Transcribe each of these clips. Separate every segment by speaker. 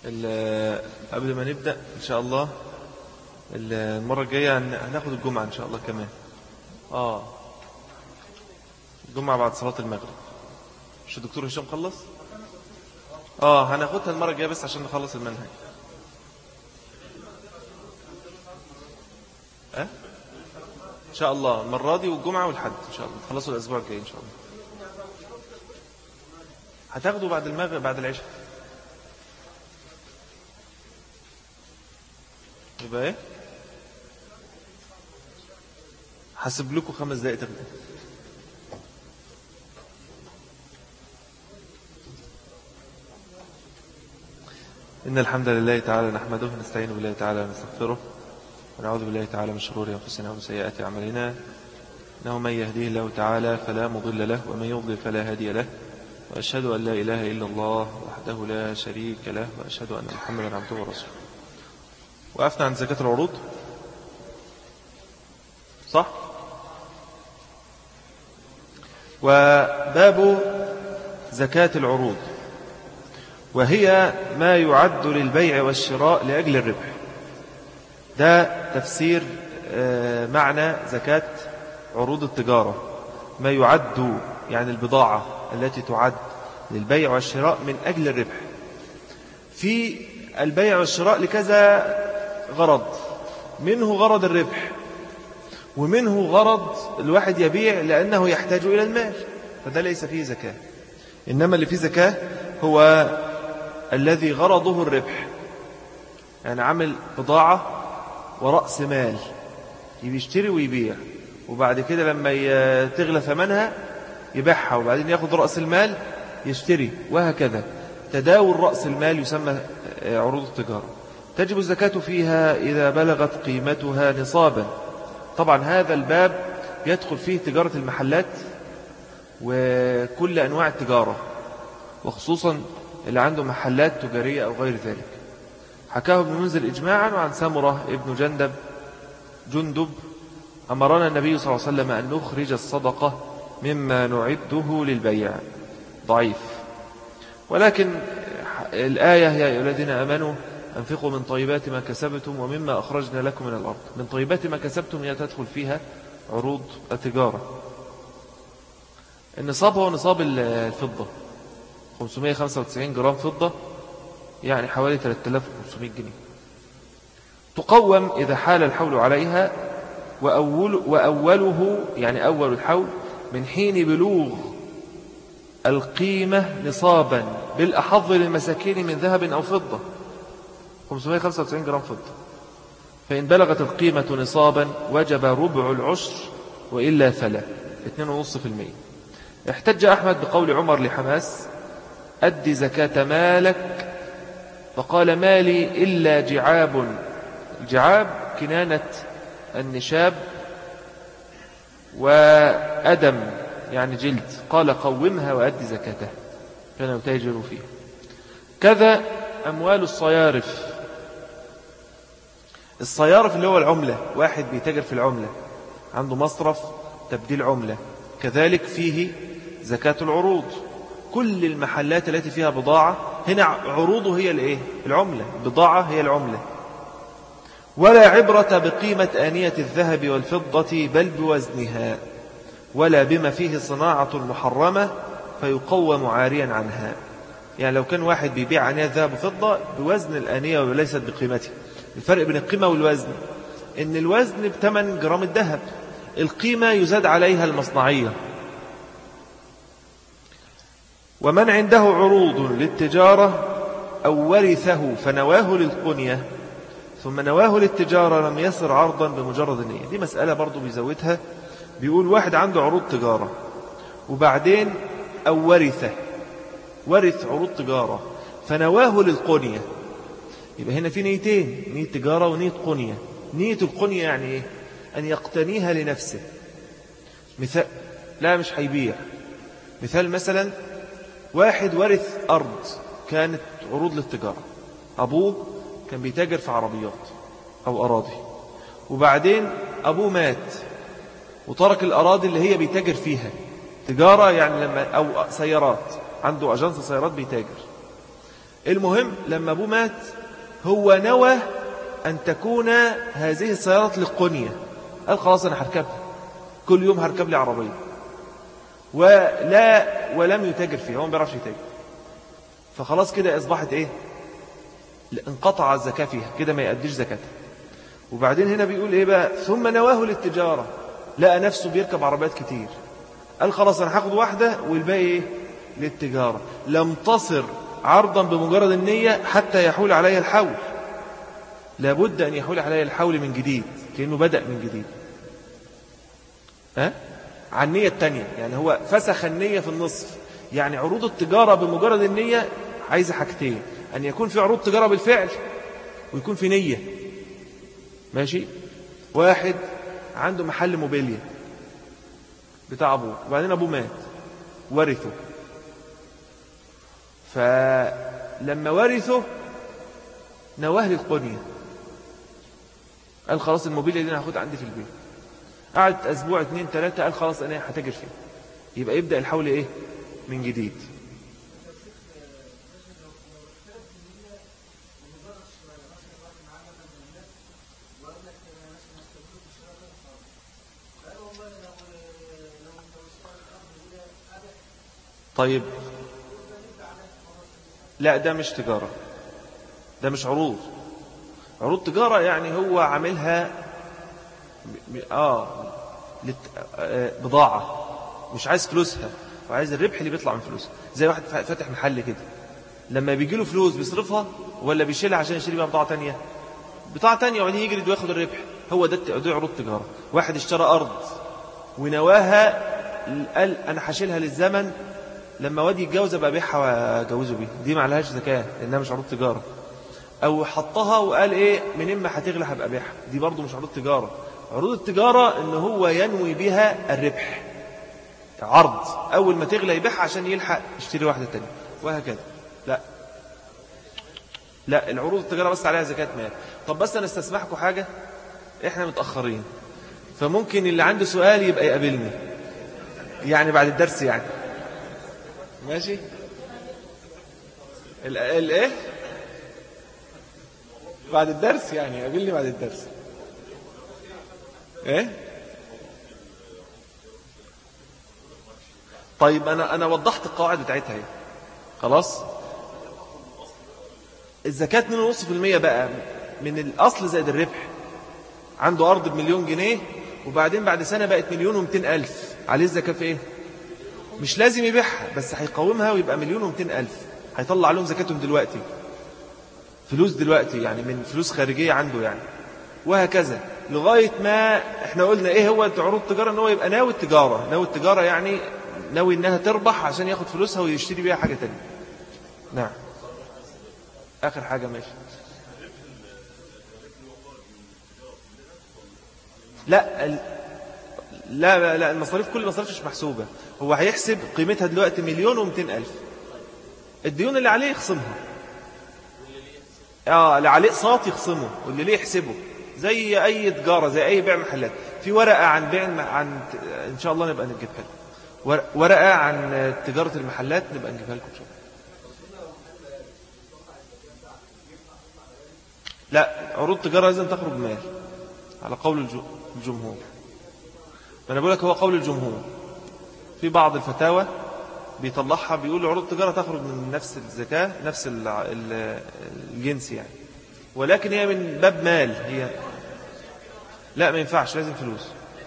Speaker 1: قبل ما نبدأ إن شاء الله المرة الجاية هناخد الجمعة إن شاء الله كمان. الجمعة بعد صلاة المغرب. مش الدكتور هشام خلص؟ هناخدها المرة الجاية بس عشان نخلص المنهج. إن شاء الله المرة دي والجمعة والحد إن شاء الله خلصوا الأسبوع الجاي إن شاء الله. هتاخدوا بعد المغرب بعد العشاء. يبقى ايه؟ حسب لكم 5 دقائق تاخدوا. إن الحمد لله تعالى نحمده ونستعين بالله تعالى ونستغفره ونعوذ بالله تعالى من شرور أنفسنا ومن سيئات أعمالنا. إنه من يهديه الله تعالى فلا مضل له ومن يضلل فلا هادي له، وأشهد أن لا إله إلا الله وحده لا شريك له، وأشهد أن محمدا عبده ورسوله. وقفنا عن زكاة العروض صح؟ وباب زكاة العروض، وهي ما يعد للبيع والشراء لأجل الربح. ده تفسير معنى زكاة عروض التجارة، ما يعد يعني البضاعة التي تعد للبيع والشراء من أجل الربح. في البيع والشراء لكذا غرض، منه غرض الربح، ومنه غرض الواحد يبيع لأنه يحتاج إلى المال، فده ليس فيه زكاة. إنما اللي فيه زكاة هو الذي غرضه الربح، يعني عمل بضاعة ورأس مال يشتري ويبيع، وبعد كده لما تغلى ثمنها يبيعها، وبعدين ياخد رأس المال يشتري، وهكذا تداول رأس المال يسمى عروض التجارة. تجب الزكاة فيها إذا بلغت قيمتها نصابا. طبعا هذا الباب يدخل فيه تجارة المحلات وكل أنواع التجارة، وخصوصا اللي عنده محلات تجارية أو غير ذلك. حكاه ابن منذر إجماعا، وعن سمرة ابن جندب أمرنا النبي صلى الله عليه وسلم أن نخرج الصدقة مما نعده للبيع. ضعيف. ولكن الآية يا أيها الذين آمنوا أنفقوا من طيبات ما كسبتم ومما أخرجنا لكم من الأرض. من طيبات ما كسبتم هي تدخل فيها عروض التجارة. النصاب هو نصاب الفضة، 595 جرام فضة، يعني حوالي 3500 جنيه. تقوم إذا حال الحول عليها، وأوله يعني أول الحول من حين بلوغ القيمة نصابا، بالأحظ للمساكين من ذهب أو فضة. 595 جرام فضة، فإن بلغت القيمة نصابا وجب ربع العشر، وإلا فلا 2.5%. احتج أحمد بقول عمر لحماس: أد زكاة مالك، فقال: مالي إلا جعاب. الجعاب كنانة النشاب، وأدم يعني جلد. قال: قومها وأد زكاته، كان يتاجر فيها. كذا أموال الصيارف. الصيارف اللي هو العملة، واحد بيتاجر في العملة، عنده مصرف تبديل عملة، كذلك فيه زكاة العروض. كل المحلات التي فيها بضاعة هنا عروضه هي الايه؟ العملة. البضاعة هي العملة. ولا عبرة بقيمة آنية الذهب والفضة بل بوزنها، ولا بما فيه صناعة محرمة فيقوم عاريا عنها. يعني لو كان واحد بيبيع آنية ذهب وفضة بوزن الآنية وليست بقيمتها. الفرق بين القيمة والوزن إن الوزن ب8 جرام الذهب، القيمة يزاد عليها المصنعية. ومن عنده عروض للتجارة أو ورثه فنواه للقنية ثم نواه للتجارة لم يصر عرضا بمجرد النية. دي مسألة برضو بيزودها، بيقول واحد عنده عروض تجارة وبعدين أو ورث عروض تجارة فنواه للقنية، يبقى هنا في نيتين: نية تجارة ونية قنية. نية القنية يعني إيه؟ أن يقتنيها لنفسه. مثال، لا مش هيبيع. مثال مثلا واحد ورث أرض كانت عروض للتجارة، أبوه كان بيتاجر في عربيات أو أراضي، وبعدين أبوه مات وترك الأراضي اللي هي بيتاجر فيها تجارة، يعني لما أو سيارات، عنده أجنس سيارات بيتاجر. المهم لما أبوه مات هو نوى أن تكون هذه السيارات للقنية. قال خلاص أنا هركبها، كل يوم هركب لي عربية، ولم يتاجر فيها، هو ما بيعرفش يتاجر. فخلاص كده أصبحت إيه؟ انقطع الزكاة فيها كده، ما يأديش زكاتها. وبعدين هنا بيقول إيه بقى؟ ثم نواه للتجارة، لقى نفسه بيركب عربيات كتير، قال خلاص أنا هاخد واحدة والباقي إيه؟ للتجارة. لم تصر عرضا بمجرد النية حتى يحول علي الحول، لابد أن يحول علي الحول من جديد، كأنه بدأ من جديد عن النية التانية. يعني هو فسخ النية في النصف. يعني عروض التجارة بمجرد النية عايزة حاجتين: أن يكون في عروض تجارة بالفعل، ويكون في نية. ماشي؟ واحد عنده محل موبيليا بتاع أبوه، وبعدين أبوه مات ورثه، فلما ورثه نواه للقنية، قال خلاص الموبيليا دي أنا هاخدها عندي في البيت. قعد أسبوع 2 3، قال خلاص أنا هتاجر فيها. يبقى يبدأ الحول إيه؟ من جديد. طيب لا، ده مش تجارة، ده مش عروض. عروض تجارة يعني هو عاملها بضاعة، مش عايز فلوسها، وعايز الربح اللي بيطلع من فلوسها. زي واحد فاتح محل كده، لما بيجي له فلوس بيصرفها ولا بيشيلها عشان يشتري بيها بضاعة تانية؟ بضاعة تانية، وبعدين يجري وياخد الربح. هو ده عروض تجارة. واحد اشترى أرض ونواها، قال أنا هشيلها للزمن، لما وادي يتجوز أبقى أبيعها وأجوزه بيها، دي ما عليهاش زكاة لأنها مش عروض تجارة. أو حطها وقال إيه من إما هتغلى هبقى أبيعها، دي برضو مش عروض تجارة. عروض التجارة إن هو ينوي بها الربح، عرض أول ما تغلى يبيعها عشان يلحق يشتري واحدة تانية، وهكذا. لا، العروض التجارة بس عليها زكاة مال. طب بس أنا استسمحكم حاجة، إحنا متأخرين، فممكن اللي عنده سؤال يبقى يقابلني يعني بعد الدرس يعني. ماشي؟ الايه؟ بعد الدرس يعني، يقابلني بعد الدرس. ايه؟ طيب انا وضحت القواعد بتاعتها اهي. خلاص؟ الزكاة 2.5% بقى من الأصل زائد الربح. عنده أرض ب1,000,000 جنيه، وبعدين بعد سنة بقت 1,200,000، عليه الزكاة في إيه؟ مش لازم يبيعها، بس هيقومها ويبقى 1,200,000، هيطلع لهم زكاتهم دلوقتي، فلوس دلوقتي يعني، من فلوس خارجية عنده يعني، وهكذا لغاية ما احنا قلنا ايه هو عروض التجارة. ان هو يبقى ناوي التجارة، ناوي التجارة يعني ناوي انها تربح عشان ياخد فلوسها ويشتري بيها حاجة تانية. نعم، اخر حاجة. ماشي. لا لا لا، المصاريف كل المصاريف مش محسوبة. هو هيحسب قيمتها دلوقتي 1,200,000، الديون اللي عليه يخصمها، اللي عليه اقساط يخصمه، واللي ليه يحسبه، زي اي تجارة، زي اي بيع محلات. في ورقة عن بيع ان شاء الله نبقى نجيبها لكم، ورقة عن تجارة المحلات نبقى نجيبها لكم ان شاء الله. لا، عروض التجارة لازم تخرج مال على قول الجمهور. فأنا بقول لك هو قول الجمهور. في بعض الفتاوى بيطلعها بيقول عروض التجارة تخرج من نفس الزكاة، نفس الجنس يعني، ولكن هي من باب مال. هي لا، ما ينفعش، لازم فلوس.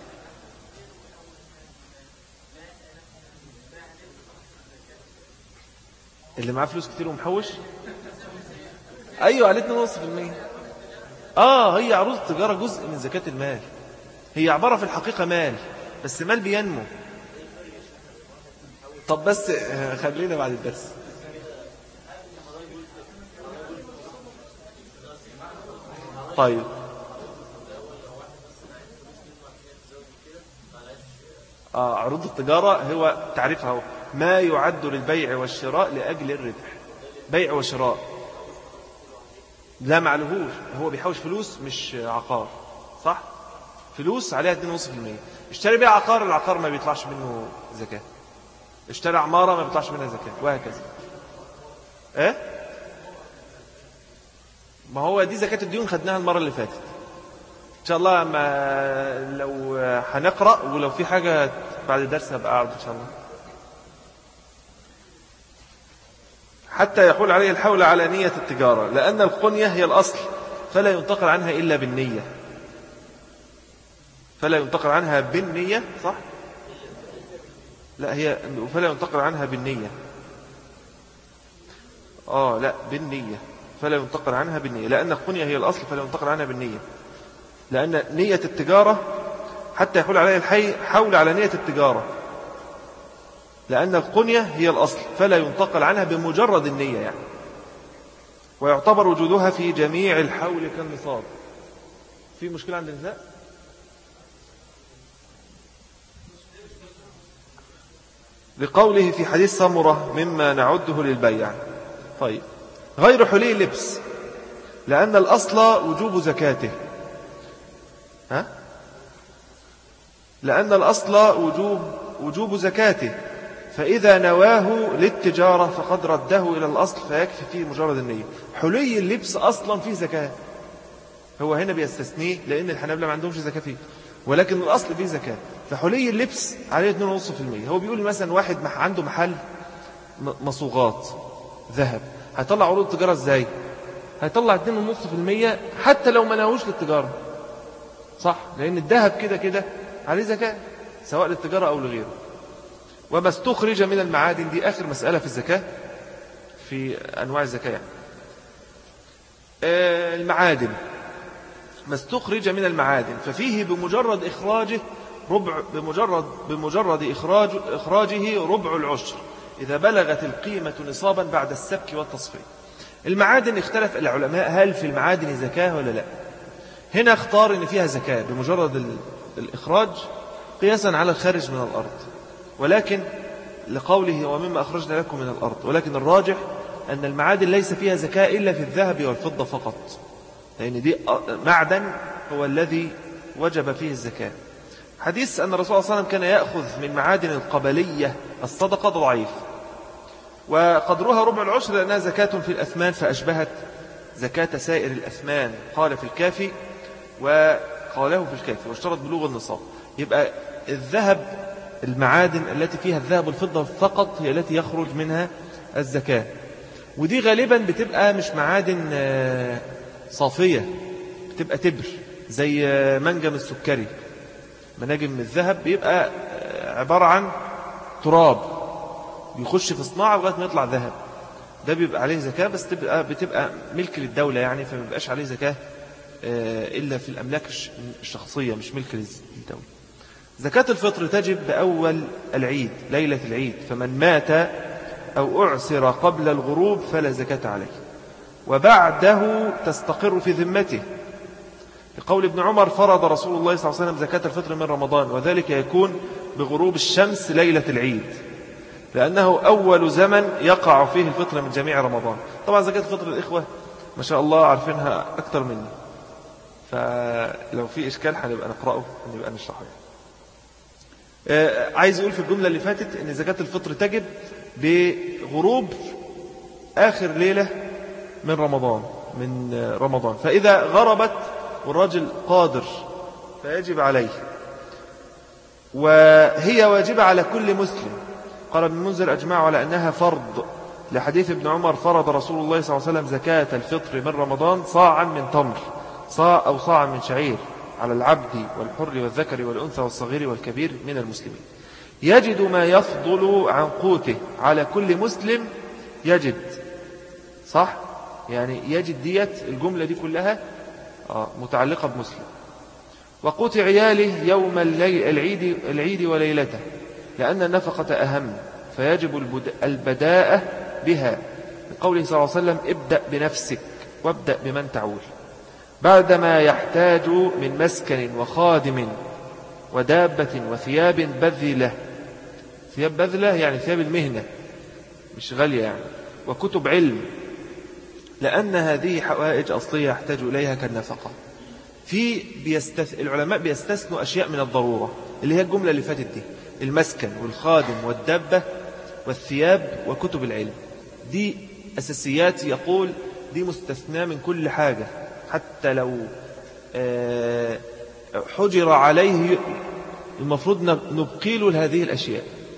Speaker 1: اللي معاه فلوس كتير ومحوش، ايوه عليه 2.5%. هي عروض التجارة جزء من زكاة المال، هي عبارة في الحقيقة مال، بس مال بينمو. طب بس خلينا بعد الدرس. طيب عروض التجارة هو تعريفها ما يعد للبيع والشراء لأجل الربح. بيع وشراء، لا معلهوش، هو بيحوش فلوس مش عقار، صح؟ فلوس عليها 2.5%. اشتري بيها عقار، العقار ما بيطلعش منه زكاة. اشتري عمارة ما بيطلعش منها زكاة، وهكذا. ايه؟ ما هو دي زكاة الديون خدناها المرة اللي فاتت. إن شاء الله ما لو هنقرأ، ولو في حاجة بعد الدرس هبقى أعرض إن شاء الله. حتى يحول عليه الحول على نية التجارة، لأن القنية هي الأصل فلا ينتقل عنها إلا بالنية. فلا ينتقل عنها بالنية، صح؟ لا، هي فلا ينتقل عنها بالنية. لا، بالنية. فلا ينتقل عنها بالنية، لأن القنية هي الأصل فلا ينتقل عنها بالنية، لأن نية التجارة حتى يحول عليه الحول على نية التجارة، لأن القنية هي الأصل فلا ينتقل عنها بمجرد النية يعني. ويعتبر وجودها في جميع الحول كالنصاب. في مشكلة عند النساء؟ لقوله في حديث سمرة مما نعده للبيع. طيب، غير حلي اللبس، لأن الأصل وجوب زكاته. لأن الأصل وجوب زكاته، فإذا نواه للتجارة فقد رده إلى الأصل فيكفي فيه مجرد النية. حلي اللبس أصلا فيه زكاة، هو هنا بيستثنيه لأن الحنابلة ما عندهمش زكاة فيه، ولكن الأصل فيه زكاة. فحلي اللبس عليه 2.5%. هو بيقول مثلا واحد عنده محل مصوغات ذهب، هيطلع عروض التجارة ازاي؟ هيطلع 2.5% حتى لو ما ناهوش للتجارة، صح؟ لأن الذهب كده كده عليه زكاة سواء للتجارة أو لغيره. وما استخرج من المعادن، دي آخر مسألة في الزكاة في أنواع الزكاة يعني. المعادن، ما استخرج من المعادن ففيه بمجرد إخراجه إخراجه ربع العشر إذا بلغت القيمة نصابا بعد السبك والتصفية. المعادن اختلف العلماء هل في المعادن زكاة ولا لا. هنا اختار ان فيها زكاة بمجرد الإخراج قياسا على الخارج من الأرض، ولكن لقوله ومما أخرجنا لكم من الأرض، ولكن الراجح أن المعادن ليس فيها زكاة إلا في الذهب والفضة فقط، لأن دي معدن هو الذي وجب فيه الزكاة. حديث أن الرسول صلى الله عليه وسلم كان يأخذ من معادن القبلية الصدقة ضعيف، وقدرها ربع العشر لأنها زكاة في الأثمان فأشبهت زكاة سائر الأثمان، قال في الكافي وقاله في الكافي واشترط بلوغ النصاب. يبقى الذهب، المعادن التي فيها الذهب والفضة فقط هي التي يخرج منها الزكاة، ودي غالبا بتبقى مش معادن صافية، بتبقى تبر زي منجم السكري. مناجم الذهب بيبقى عبارة عن تراب بيخش في صناعة لغاية ما يطلع ذهب، ده بيبقى عليه زكاة بس بتبقى ملك للدولة يعني، فما بيبقاش عليه زكاة إلا في الأملاك الشخصية مش ملك للدولة. زكاة الفطر تجب بأول العيد ليلة العيد، فمن مات أو أعسر قبل الغروب فلا زكاة عليه، وبعده تستقر في ذمته، لقول ابن عمر فرض رسول الله صلى الله عليه وسلم زكاة الفطر من رمضان، وذلك يكون بغروب الشمس ليلة العيد، لأنه أول زمن يقع فيه الفطر من جميع رمضان. طبعا زكاة الفطر الإخوة ما شاء الله عارفينها أكتر مني، فلو في إشكال هنبقى نقرأه ونبقى نشرحه. عايز يقول في الجملة اللي فاتت أن زكاة الفطر تجب بغروب آخر ليلة من رمضان، فإذا غربت والرجل قادر فيجب عليه، وهي واجبة على كل مسلم. قال ابن المنذر أجمعوا على أنها فرض، لحديث ابن عمر فرض رسول الله صلى الله عليه وسلم زكاة الفطر من رمضان صاعا من تمر أو صاعا من شعير على العبد والحر والذكر والأنثى والصغير والكبير من المسلمين، يجد ما يفضل عن قوته على كل مسلم يجد، صح؟ يعني يجد ديت الجملة دي كلها متعلقة بمسلم. وقوت عياله يوم العيد وليلته، لأن النفقة أهم فيجب البداءة بها، لقوله صلى الله عليه وسلم ابدأ بنفسك وابدأ بمن تعول، بعدما يحتاج من مسكن وخادم ودابة وثياب بذلة. ثياب بذلة يعني ثياب المهنة مش غالية يعني، وكتب علم، لأن هذه حوائج أصلية يحتاج إليها كالنفقة. العلماء بيستثنوا أشياء من الضرورة اللي هي الجملة اللي فاتت دي، المسكن والخادم والدابة والثياب وكتب العلم، دي أساسيات يقول دي مستثنى من كل حاجة، حتى لو حجر عليه المفروض نبقي له هذه الأشياء.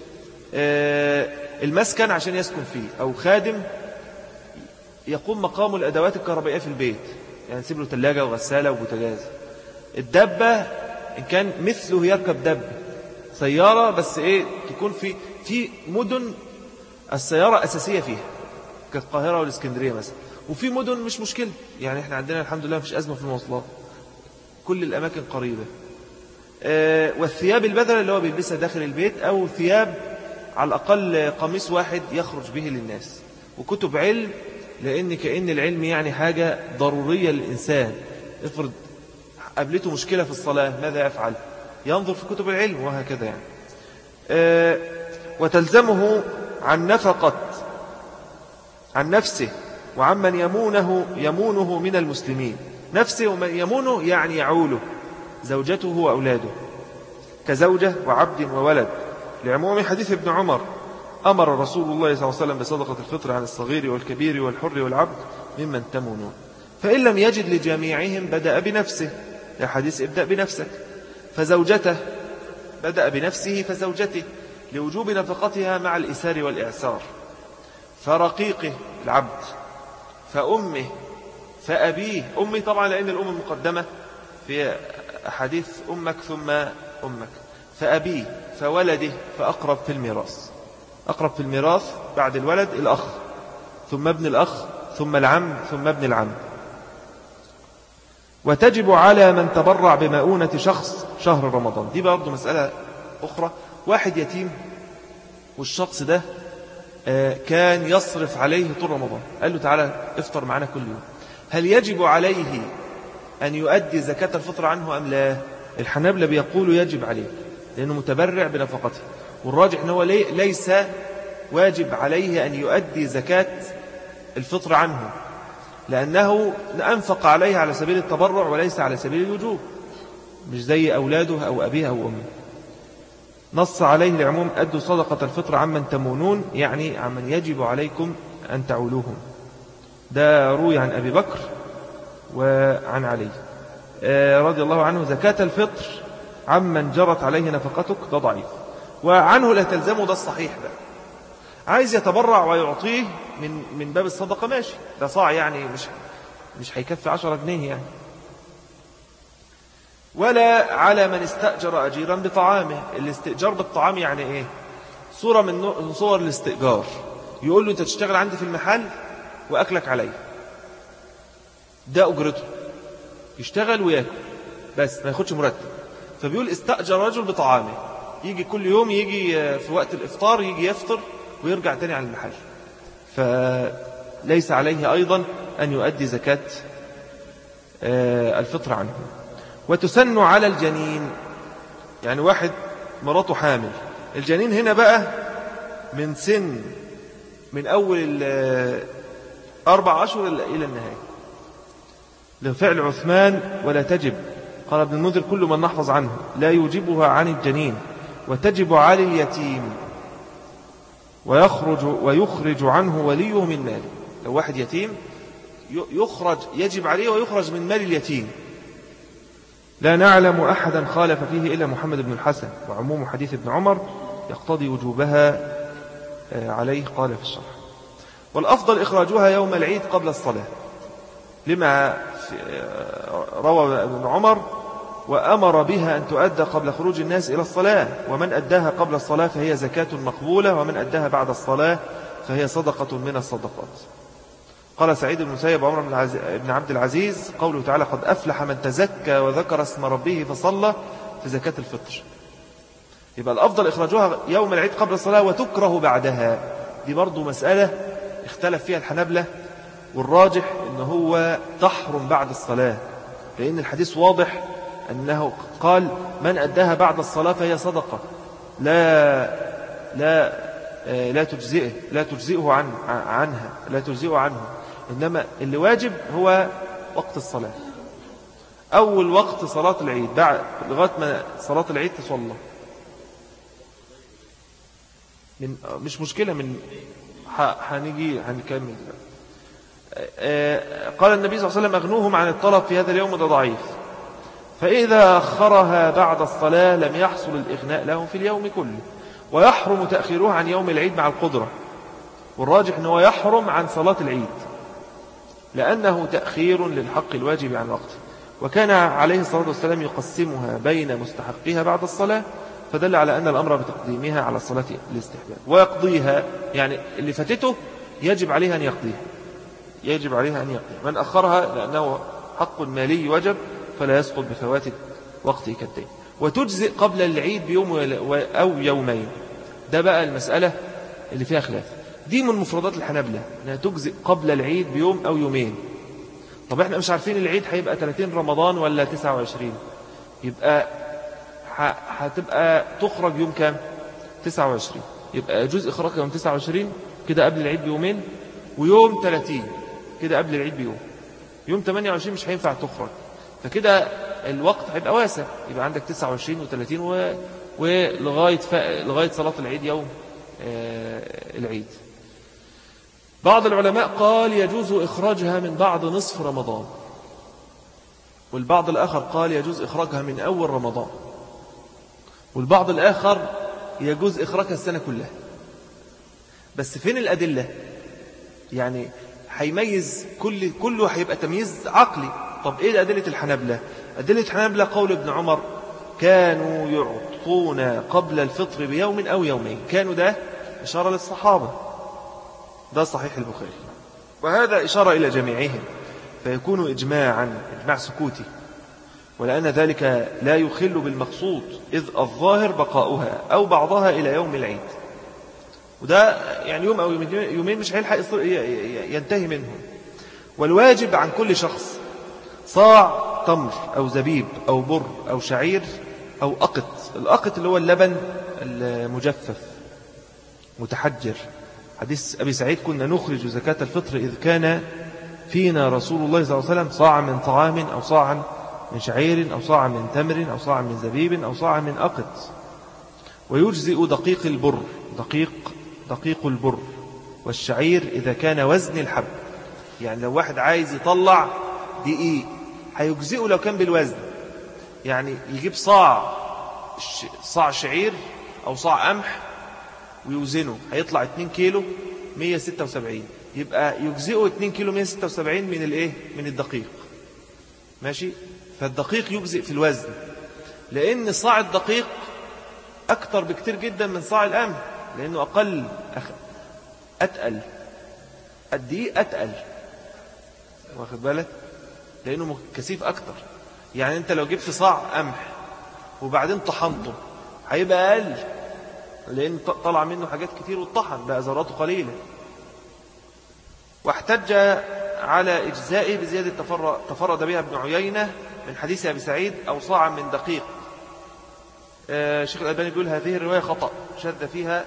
Speaker 1: المسكن عشان يسكن فيه، أو خادم يقوم مقام الأدوات الكهربائية في البيت، يعني نسيب له ثلاجة وغسالة وبوتاجاز. الدبة إن كان مثله يركب دبة، سيارة بس تكون في مدن السيارة أساسية فيها كالقاهرة والإسكندرية مثلا، وفي مدن مش مشكلة، يعني احنا عندنا الحمد لله مفيش أزمة في المواصلات، كل الأماكن قريبة. والثياب البذلة اللي هو بيلبسها داخل البيت، أو ثياب على الأقل قميص واحد يخرج به للناس. وكتب علم، لأن كأن العلم يعني حاجة ضرورية للإنسان. افرض قابلته مشكلة في الصلاة ماذا يفعل؟ ينظر في كتب العلم، وهكذا يعني. وتلزمه عن نفسه وعمن يمونه من المسلمين. نفسه ومن يمونه يعني يعوله، زوجته وأولاده، كزوجة وعبد وولد، لعموم حديث ابن عمر: أمر رسول الله صلى الله عليه وسلم بصدقة الفطر عن الصغير والكبير والحر والعبد ممن تمونون، فإن لم يجد لجميعهم بدأ بنفسه، يا حديث ابدأ بنفسك. فزوجته بدأ بنفسه فزوجته لوجوب نفقتها مع الإسار والإعسار. فرقيقه العبد، فأمه، فأبيه. أمي طبعا لأن الأم مقدمة في أحاديث أمك ثم أمك. فأبيه، فولده، فأقرب في الميراث. أقرب في الميراث بعد الولد الأخ، ثم ابن الأخ، ثم العم، ثم ابن العم. وتجب على من تبرع بمؤونة شخص شهر رمضان. دي برضو مسألة أخرى. واحد يتيم والشخص ده كان يصرف عليه طول رمضان، قال له تعالى افطر معنا كل يوم، هل يجب عليه أن يؤدي زكاة الفطر عنه أم لا؟ الحنابلة بيقولوا يجب عليه لأنه متبرع بنفقته، والراجح أنه ليس واجب عليه أن يؤدي زكاة الفطر عنه، لأنه أنفق عليه على سبيل التبرع وليس على سبيل الوجوب، مش زي أولاده أو أبيه أو أمه. نص عليه لعموم أدوا صدقة الفطر عمن تمونون، يعني عمن يجب عليكم أن تعولوهم. ده روي عن أبي بكر وعن علي رضي الله عنه. زكاة الفطر عمن جرت عليه نفقتك، ده ضعيف. وعنه لا تلزمه، ده الصحيح بقى. عايز يتبرع ويعطيه من باب الصدقة ماشي، ده صاع يعني مش هيكفي 10 جنيه يعني. ولا على من استأجر أجيرا بطعامه. الاستئجار بالطعام يعني ايه؟ صورة من صور الاستئجار. يقول له انت تشتغل عندي في المحل وأكلك علي، ده أجرته، يشتغل ويأكل بس ما ياخدش مرتب. فبيقول استأجر رجل بطعامه، يجي كل يوم، يجي في وقت الإفطار يجي يفطر ويرجع تاني على المحل، فليس عليه أيضا أن يؤدي زكاة الفطر عنه. وتسن على الجنين، يعني واحد مراته حامل، الجنين هنا بقى من أول 4 أشهر إلى النهاية، لفعل عثمان ولا تجب. قال ابن المنذر كل من نحفظ عنه لا يوجبها عن الجنين، وتجب على اليتيم ويخرج عنه وليه من ماله. لو واحد يتيم يجب عليه ويخرج من مال اليتيم. لا نعلم أحدا خالف فيه إلا محمد بن الحسن، وعموم حديث ابن عمر يقتضي وجوبها عليه، قال في الشرح. والأفضل إخراجها يوم العيد قبل الصلاة، لما روى ابن عمر وأمر بها أن تؤدى قبل خروج الناس إلى الصلاة، ومن أداها قبل الصلاة فهي زكاة مقبولة، ومن أداها بعد الصلاة فهي صدقة من الصدقات. قال سعيد بن المسيب وعمر بن عبد العزيز قوله تعالى قد أفلح من تزكى وذكر اسم ربه فصلى، في زكاة الفطر. يبقى الأفضل إخراجها يوم العيد قبل الصلاة، وتكره بعدها. دي برضو مسألة اختلف فيها الحنابلة، والراجح أنه هو تحرم بعد الصلاة، لأن الحديث واضح أنه قال من أداها بعد الصلاة فهي صدقة لا تجزئه عنه، إنما اللي واجب هو وقت الصلاة، أول وقت صلاة العيد، بعد لغاية ما صلاة العيد تصلى، مش مشكلة، هنكمل. قال النبي صلى الله عليه وسلم أغنوهم عن الطلب في هذا اليوم، ده ضعيف. فإذا أخرها بعد الصلاة لم يحصل الإغناء لهم في اليوم كله، ويحرم تأخيرها عن يوم العيد مع القدرة. والراجح أنه يحرم عن صلاة العيد لأنه تأخير للحق الواجب عن وقته، وكان عليه الصلاة والسلام يقسمها بين مستحقها بعد الصلاة، فدل على أن الأمر بتقديمها على الصلاة الاستحباب، ويقضيها يعني اللي فاتته يجب عليها أن يقضيها، يجب عليها أن يقضيها. من أخرها لأنه حق مالي وجب فلا يسقط بفوات وقته كالدين. وتجزئ قبل العيد بيوم أو يومين، ده بقى المسألة اللي فيها خلاف. دي من مفردات الحنابلة أنها تجزئ قبل العيد بيوم أو يومين. طب احنا مش عارفين العيد هيبقى 30 رمضان ولا 29، يبقى هتبقى تخرج يوم كام؟ 29. يبقى يجوز إخراجها يوم 29 كده قبل العيد بيومين، ويوم 30 كده قبل العيد بيوم. يوم 28 مش هينفع تخرج، فكده الوقت هيبقى واسع، يبقى عندك 29 و30 ولغاية صلاة العيد يوم العيد. بعض العلماء قال يجوز إخراجها من بعد نصف رمضان، والبعض الآخر قال يجوز إخراجها من أول رمضان، والبعض الآخر يجوز إخراجها السنة كلها. بس فين الأدلة؟ يعني هيميز كله هيبقى تمييز عقلي. طب إيه أدلة الحنابلة؟ أدلة الحنابلة قول ابن عمر كانوا يعطون قبل الفطر بيوم أو يومين، كانوا ده إشارة للصحابة، ده صحيح البخاري، وهذا إشارة إلى جميعهم فيكون إجماع سكوتي، ولأن ذلك لا يخل بالمقصود إذ الظاهر بقاؤها أو بعضها إلى يوم العيد، وده يعني يوم أو يومين مش هيلحق ينتهي منهم. والواجب عن كل شخص صاع تمر أو زبيب أو بر أو شعير أو أقط. الأقط اللي هو اللبن المجفف متحجر. حديث أبي سعيد كنا نخرج زكاة الفطر إذ كان فينا رسول الله صلى الله عليه وسلم صاعا من طعام أو صاعا من شعير أو صاعا من تمر أو صاعا من زبيب أو صاعا من أقط. ويجزئ دقيق البر، دقيق البر والشعير إذا كان وزن الحب. يعني لو واحد عايز يطلع دقيق هيجزئه لو كان بالوزن، يعني يجيب صاع شعير أو صاع قمح ويوزنه، هيطلع 2 كيلو 176، يبقى يجزئه 2 كيلو 176 من الايه؟ من الدقيق. ماشي؟ فالدقيق يجزئ في الوزن، لأن صاع الدقيق أكتر بكتير جدا من صاع القمح، لأنه أقل أتقل، الدقيق أتقل، واخد بالك؟ لأنه كثيف أكتر. يعني أنت لو جبت صاع قمح وبعدين طحنته هيبقى أقل، لأن طلع منه حاجات كتير والطحن بقى ذراته قليلة. واحتج على إجزائه بزيادة تفرد بها ابن عيينة من حديث أبي سعيد أو صاعا من دقيق. الشيخ الألباني بيقول هذه الرواية خطأ، شذ فيها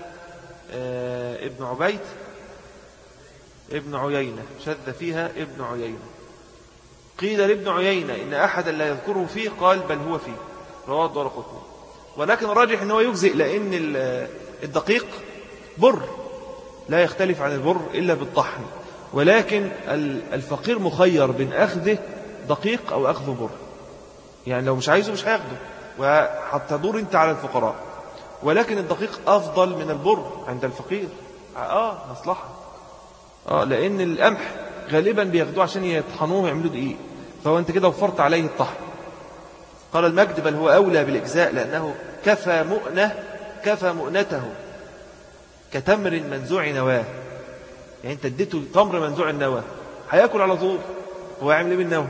Speaker 1: ابن عيينة، شذ فيها ابن عيينة. قيل لابن عيينة إن أحدا لا يذكره فيه، قال بل هو فيه، رواه الدارقطني. ولكن الراجح أنه يجزئ، لأن الدقيق بر لا يختلف عن البر إلا بالطحن، ولكن الفقير مخير بين أخذه دقيق أو أخذه بر، يعني لو مش عايزه مش هياخده، وحتى دور انت على الفقراء. ولكن الدقيق أفضل من البر عند الفقير، مصلحة، لأن القمح غالبا بياخدوه عشان يطحنوه ويعملوا دقيق، فهو أنت كده وفرت عليه الطحن. قال المجد بل هو أولى بالإجزاء، لأنه كفى مؤنته كتمر منزوع نواه. يعني أنت اديته تمر منزوع النواه هيأكل على طول، هو يعمل ايه بالنوى؟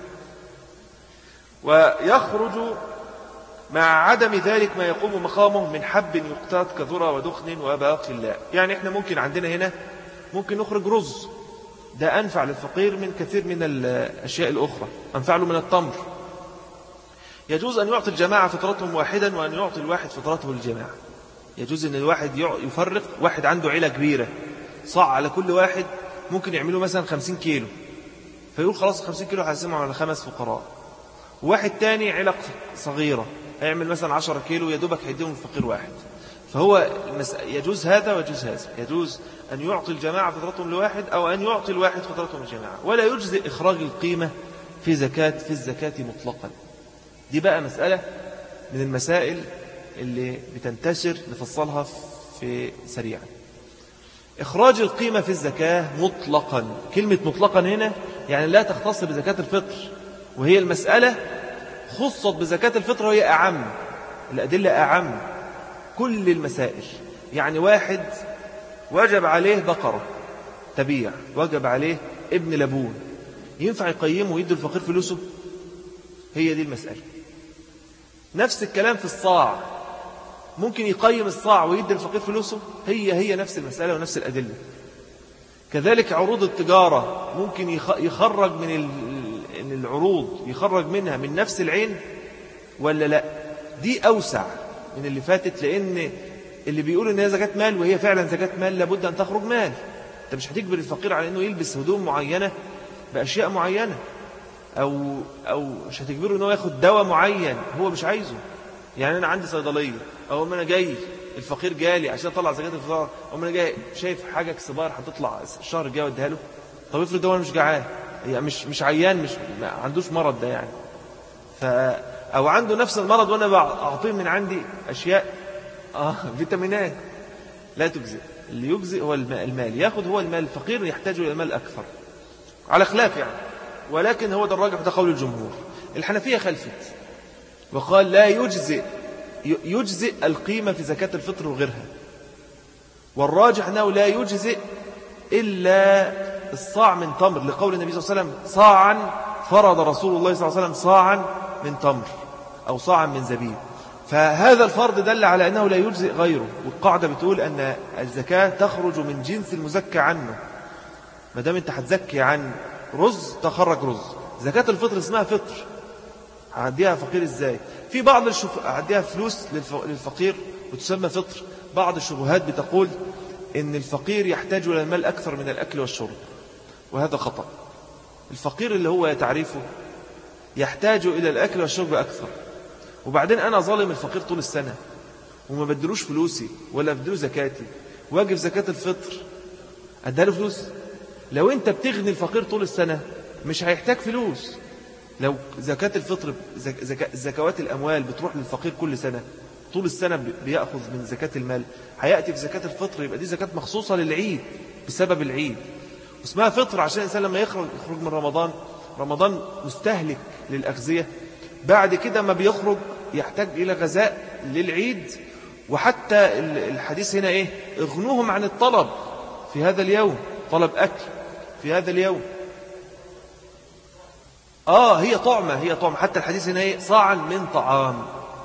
Speaker 1: ويخرج مع عدم ذلك ما يقوم مقامه من حب يقتات كذرة ودخن وباقي الله. يعني احنا ممكن عندنا هنا ممكن نخرج رز، ده أنفع للفقير من كثير من الأشياء الأخرى، أنفع له من التمر. يجوز أن يعطي الجماعة فطرتهم واحدا، وأن يعطي الواحد فطرته الجماعة. يجوز أن الواحد يفرق، واحد عنده عيلة كبيرة صاع على كل واحد، ممكن يعملوا مثلا 50 كيلو، فيقول خلاص 50 كيلو هيقسمهم على 5 فقراء. وواحد تاني عيلة صغيرة هيعمل مثلا 10 كيلو، يدوبك هيديهم الفقير واحد. فهو يجوز هذا ويجوز هذا، يجوز أن يعطي الجماعة فطرتهم لواحد أو أن يعطي الواحد فطرتهم الجماعة. ولا يجزئ إخراج القيمة في الزكاة مطلقا. دي بقى مسألة من المسائل اللي بتنتشر نفصلها في سريعا. إخراج القيمة في الزكاة مطلقا، كلمة مطلقا هنا يعني لا تختص بزكاة الفطر، وهي المسألة خصت بزكاة الفطر وهي أعم، الأدلة أعم كل المسائل. يعني واحد وجب عليه بقرة تبيع، وجب عليه ابن لبون، ينفع يقيمه ويدي الفقير فلوسه؟ هي دي المسألة. نفس الكلام في الصاع، ممكن يقيم الصاع ويدي الفقير فلوسه؟ هي نفس المسألة ونفس الأدلة. كذلك عروض التجارة، ممكن يخرج من العروض، يخرج منها من نفس العين ولا لا؟ دي أوسع من اللي فاتت، لأن اللي بيقول إن هي زكاة مال وهي فعلا زكاة مال لابد أن تخرج مال. أنت مش هتجبر الفقير على أنه يلبس هدوم معينة بأشياء معينة، أو مش هتجبره أنه ياخد دواء معين هو مش عايزه. يعني أنا عندي صيدلية، أو ما أنا جاي الفقير جالي عشان أطلع زكاة الفطر، أو ما أنا جاي شايف حاجة كسبار هتطلع الشهر الجاي واديها له. طب افرض ده أنا مش جعان، يعني مش عيان، مش ما عندوش مرض ده يعني، أو عنده نفس المرض وأنا أعطيه من عندي أشياء فيتامينات، لا تجزئ. اللي يجزئ هو المال، ياخد هو المال. الفقير يحتاج إلى المال أكثر على خلاف يعني، ولكن هو ده الراجح، ده قول الجمهور. الحنفية خلفت وقال لا يجزئ القيمة في زكاة الفطر وغيرها، والراجح أنه لا يجزئ إلا الصاع من تمر، لقول النبي صلى الله عليه وسلم صاعا، فرض رسول الله صلى الله عليه وسلم صاعا من تمر أو صاعا من زبيب. فهذا الفرض دل على أنه لا يجزئ غيره. والقاعدة بتقول أن الزكاة تخرج من جنس المزكى عنه. ما دام أنت هتزكي عن رز تخرج رز. زكاة الفطر اسمها فطر، هعديها فقير إزاي؟ في بعض هعديها فلوس للفقير وتسمى فطر. بعض الشبهات بتقول إن الفقير يحتاج إلى المال أكثر من الأكل والشرب، وهذا خطأ. الفقير اللي هو تعريفه يحتاج إلى الأكل والشرب أكثر، وبعدين أنا ظالم الفقير طول السنة وما بدلوش فلوسي ولا بدلو زكاتي، واجب زكاة الفطر أداله فلوس؟ لو أنت بتغني الفقير طول السنة مش هيحتاج فلوس. لو زكاة الفطر زكوات الأموال بتروح للفقير كل سنة، طول السنة بيأخذ من زكاة المال، هيأتي في زكاة الفطر يبقى دي زكاة مخصوصة للعيد بسبب العيد، واسمها فطر عشان الإنسان لما يخرج من رمضان مستهلك للأغذية، بعد كده ما بيخرج يحتاج إلى غذاء للعيد. وحتى الحديث هنا إيه؟ اغنوهم عن الطلب في هذا اليوم، طلب أكل في هذا اليوم. هي طعمة. حتى الحديث هنا إيه؟ صاعا من طعام.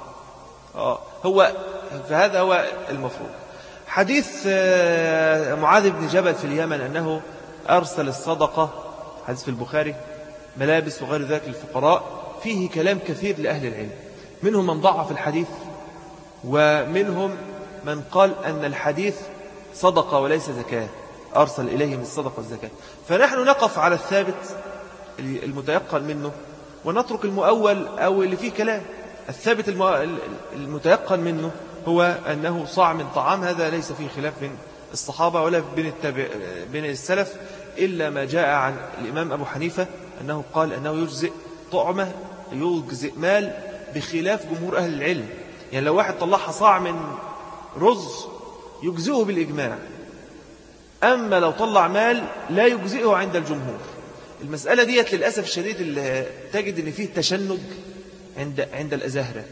Speaker 1: فهذا هو المفروض. حديث معاذ بن جبل في اليمن أنه أرسل الصدقة، حديث في البخاري، ملابس وغير ذلك للفقراء، فيه كلام كثير لأهل العلم، منهم من ضعف الحديث، ومنهم من قال أن الحديث صدقة وليس زكاة، أرسل إليهم الصدقة الزكاة. فنحن نقف على الثابت المتيقن منه، ونترك المؤول أو اللي فيه كلام. الثابت المتيقن منه هو أنه صاع من طعام، هذا ليس فيه خلاف بين الصحابة ولا بين السلف، إلا ما جاء عن الإمام أبو حنيفة أنه قال أنه يجزئ طعمة، يجزئ مال، بخلاف جمهور أهل العلم. يعني لو واحد طلعها صاع من رز يجزئه بالإجماع، أما لو طلع مال لا يجزئه عند الجمهور. المسألة ديت للأسف الشديد اللي تجد أن فيه تشنج عند الأزاهرة.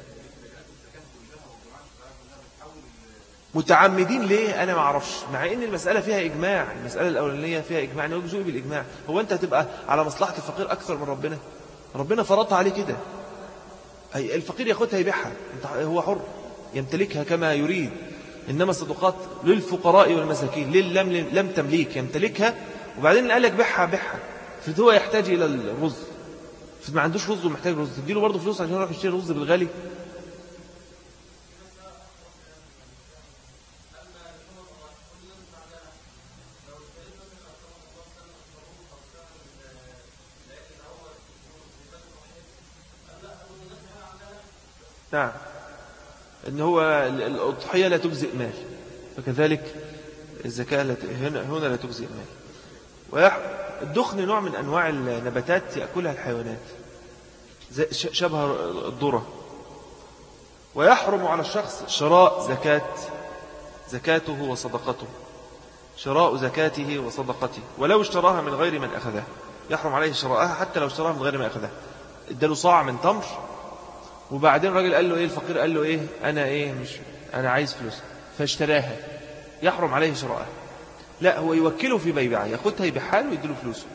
Speaker 1: متعمدين ليه؟ أنا ما أعرفش، مع أن المسألة فيها إجماع، المسألة الأولانية فيها إجماع أنه يجزئه بالإجماع. هو أنت هتبقى على مصلحة الفقير أكثر من ربنا؟ ربنا فرضها عليه كده، الفقير ياخدها يبيعها، هو حر يمتلكها كما يريد. إنما الصدقات للفقراء والمساكين، لم تمليك يمتلكها، وبعدين قال لك بيعها. فهو يحتاج إلى الرز، ما عندوش رز ومحتاج رز، تديله برضه فلوس عشان يروح يشتري رز بالغالي؟ نعم، إن هو الأضحية لا تجزئ مال، فكذلك الزكاة هنا لا تجزي المال. الدخن نوع من أنواع النباتات يأكلها الحيوانات شبه الذرة، ويحرم على الشخص شراء زكاته وصدقته، شراء زكاته وصدقته، ولو اشتراها من غير من أخذها يحرم عليه شراءها حتى لو اشتراها من غير من أخذها. اداله صاع من تمر، وبعدين الراجل قال له ايه، الفقير قال له ايه، انا عايز فلوس، فاشتراها، يحرم عليه شراءها. لا، هو يوكله في بيعها، ياخدها يبيعها له ويديله فلوسه،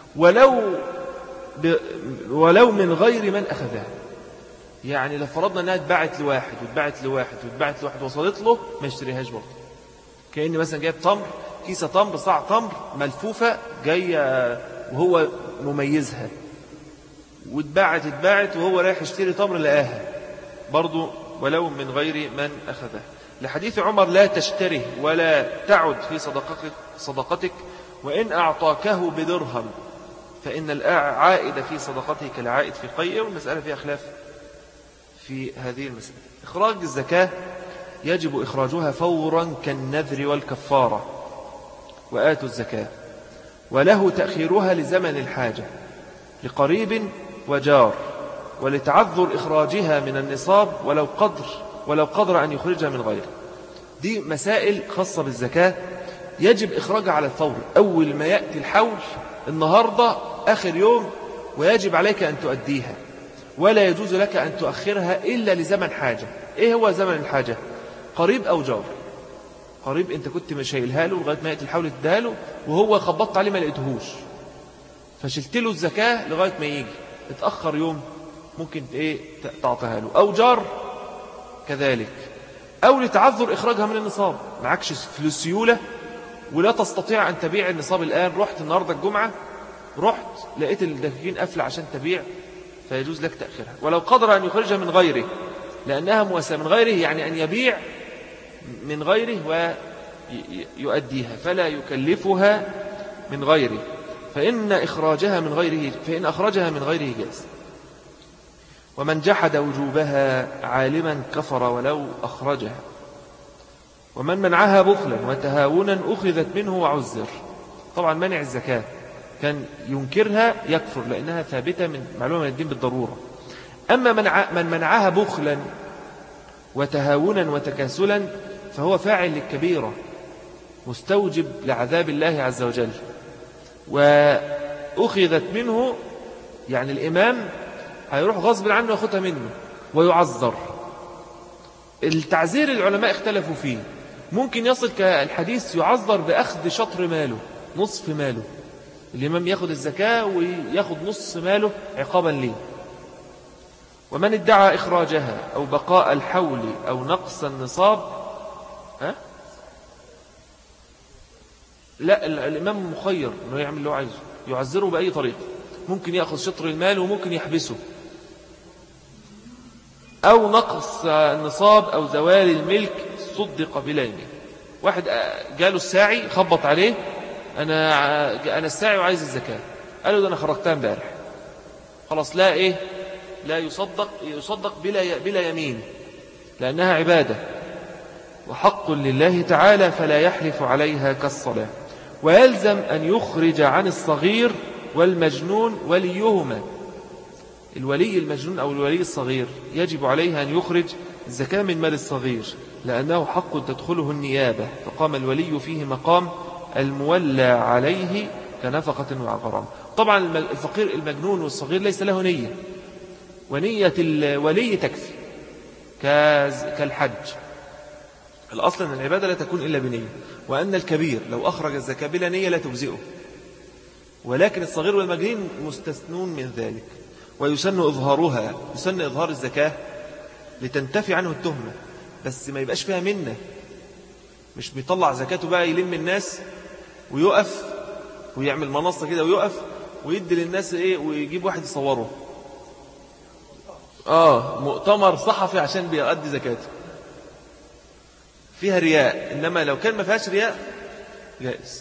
Speaker 1: ولو من غير من أخذها. يعني لو فرضنا انها اتباعت لواحد واتباعت لواحد واتباعت لواحد وصلت له، ما يشتريهاش برضه. كأن مثلا جايب تمر، كيسة تمر، صاع تمر ملفوفة جاية وهو مميزها، واتباعت وهو رايح يشتري تمر لقاها برضو، ولو من غير من أخذه. لحديث عمر: لا تشتره ولا تعد في صدقتك وإن أعطاكه بدرهم، فإن العائد في صدقته كالعائد في قيء. والمسألة فيها خلاف في هذه المسألة. إخراج الزكاة يجب إخراجها فورا كالنذر والكفارة، وآتوا الزكاة، وله تأخيرها لزمن الحاجة، لقريب وجار، ولتعذر إخراجها من النصاب ولو قدر أن يخرجها من غيره. دي مسائل خاصة بالزكاة يجب إخراجها على الفور، أول ما يأتي الحول، النهاردة آخر يوم، ويجب عليك أن تؤديها، ولا يجوز لك أن تؤخرها إلا لزمن حاجة. إيه هو زمن الحاجة؟ قريب أو جار. قريب أنت كنت مش شايلها له لغاية ما يأتي الحول تديها له، وهو خبطت عليه ما لقيتهوش، فشلت له الزكاة لغاية ما يجي، اتأخر يوم، ممكن تعطيها له. أو جار كذلك. أو لتعذر إخراجها من النصاب، معكش فلوس سيولة ولا تستطيع أن تبيع النصاب الآن، رحت النهاردة الجمعة، لقيت الدكاكين قافلة عشان تبيع، فيجوز لك تأخيرها. ولو قدر أن يخرجها من غيره، لأنها مواساة من غيره، يعني أن يبيع من غيره ويؤديها، فلا يكلفها من غيره، فإن أخرجها من غيره جاز. ومن جحد وجوبها عالما كفر ولو أخرجها. ومن منعها بخلا وتهاونا أخذت منه وعزر. طبعا منع الزكاة كان ينكرها يكفر، لأنها ثابتة من معلومة من الدين بالضرورة. أما من منعها بخلا وتهاونا وتكاسلا فهو فاعل للكبيرة، مستوجب لعذاب الله عز وجل. وأخذت منه، يعني الإمام هيروح غصب عنه يأخذها منه ويعذر. التعزير العلماء اختلفوا فيه، ممكن يصل كالحديث يعذر بأخذ شطر ماله، نصف ماله، الإمام يأخذ الزكاة ويأخذ نصف ماله عقابا ليه. ومن ادعى إخراجها أو بقاء الحول أو نقص النصاب، لا، الإمام مخير أنه يعمل اللي هو عايزه، يعذره بأي طريقة، ممكن يأخذ شطر المال وممكن يحبسه، أو نقص النصاب أو زوال الملك صدق بلا يمين. واحد جاله الساعي خبط عليه، أنا الساعي وعايز الزكاة، قال له ده أنا خرجتها امبارح، خلاص لا يصدق بلا يمين، لأنها عبادة وحق لله تعالى، فلا يحلف عليها كالصلاة. ويلزم أن يخرج عن الصغير والمجنون وليهما. الولي المجنون أو الولي الصغير يجب عليه أن يخرج الزكاة من مال الصغير، لأنه حق تدخله النيابة، فقام الولي فيه مقام المولى عليه كنفقة وغرام. طبعا الفقير المجنون والصغير ليس له نية، ونية الولي تكفي كالحج. الأصل أن العبادة لا تكون إلا بنية، وأن الكبير لو أخرج الزكاة بلا نية لا تجزئه، ولكن الصغير والمجنون مستثنون من ذلك. ويسن إظهارها، يسن إظهار الزكاة لتنتفي عنه التهمة، بس ما يبقاش فيها منة، مش بيطلع زكاته بقى يلم الناس ويقف ويعمل منصة كده ويقف ويدي للناس ويجيب واحد يصوره مؤتمر صحفي عشان بيؤدي زكاته، فيها رياء. إنما لو كان ما فيهاش رياء جائز.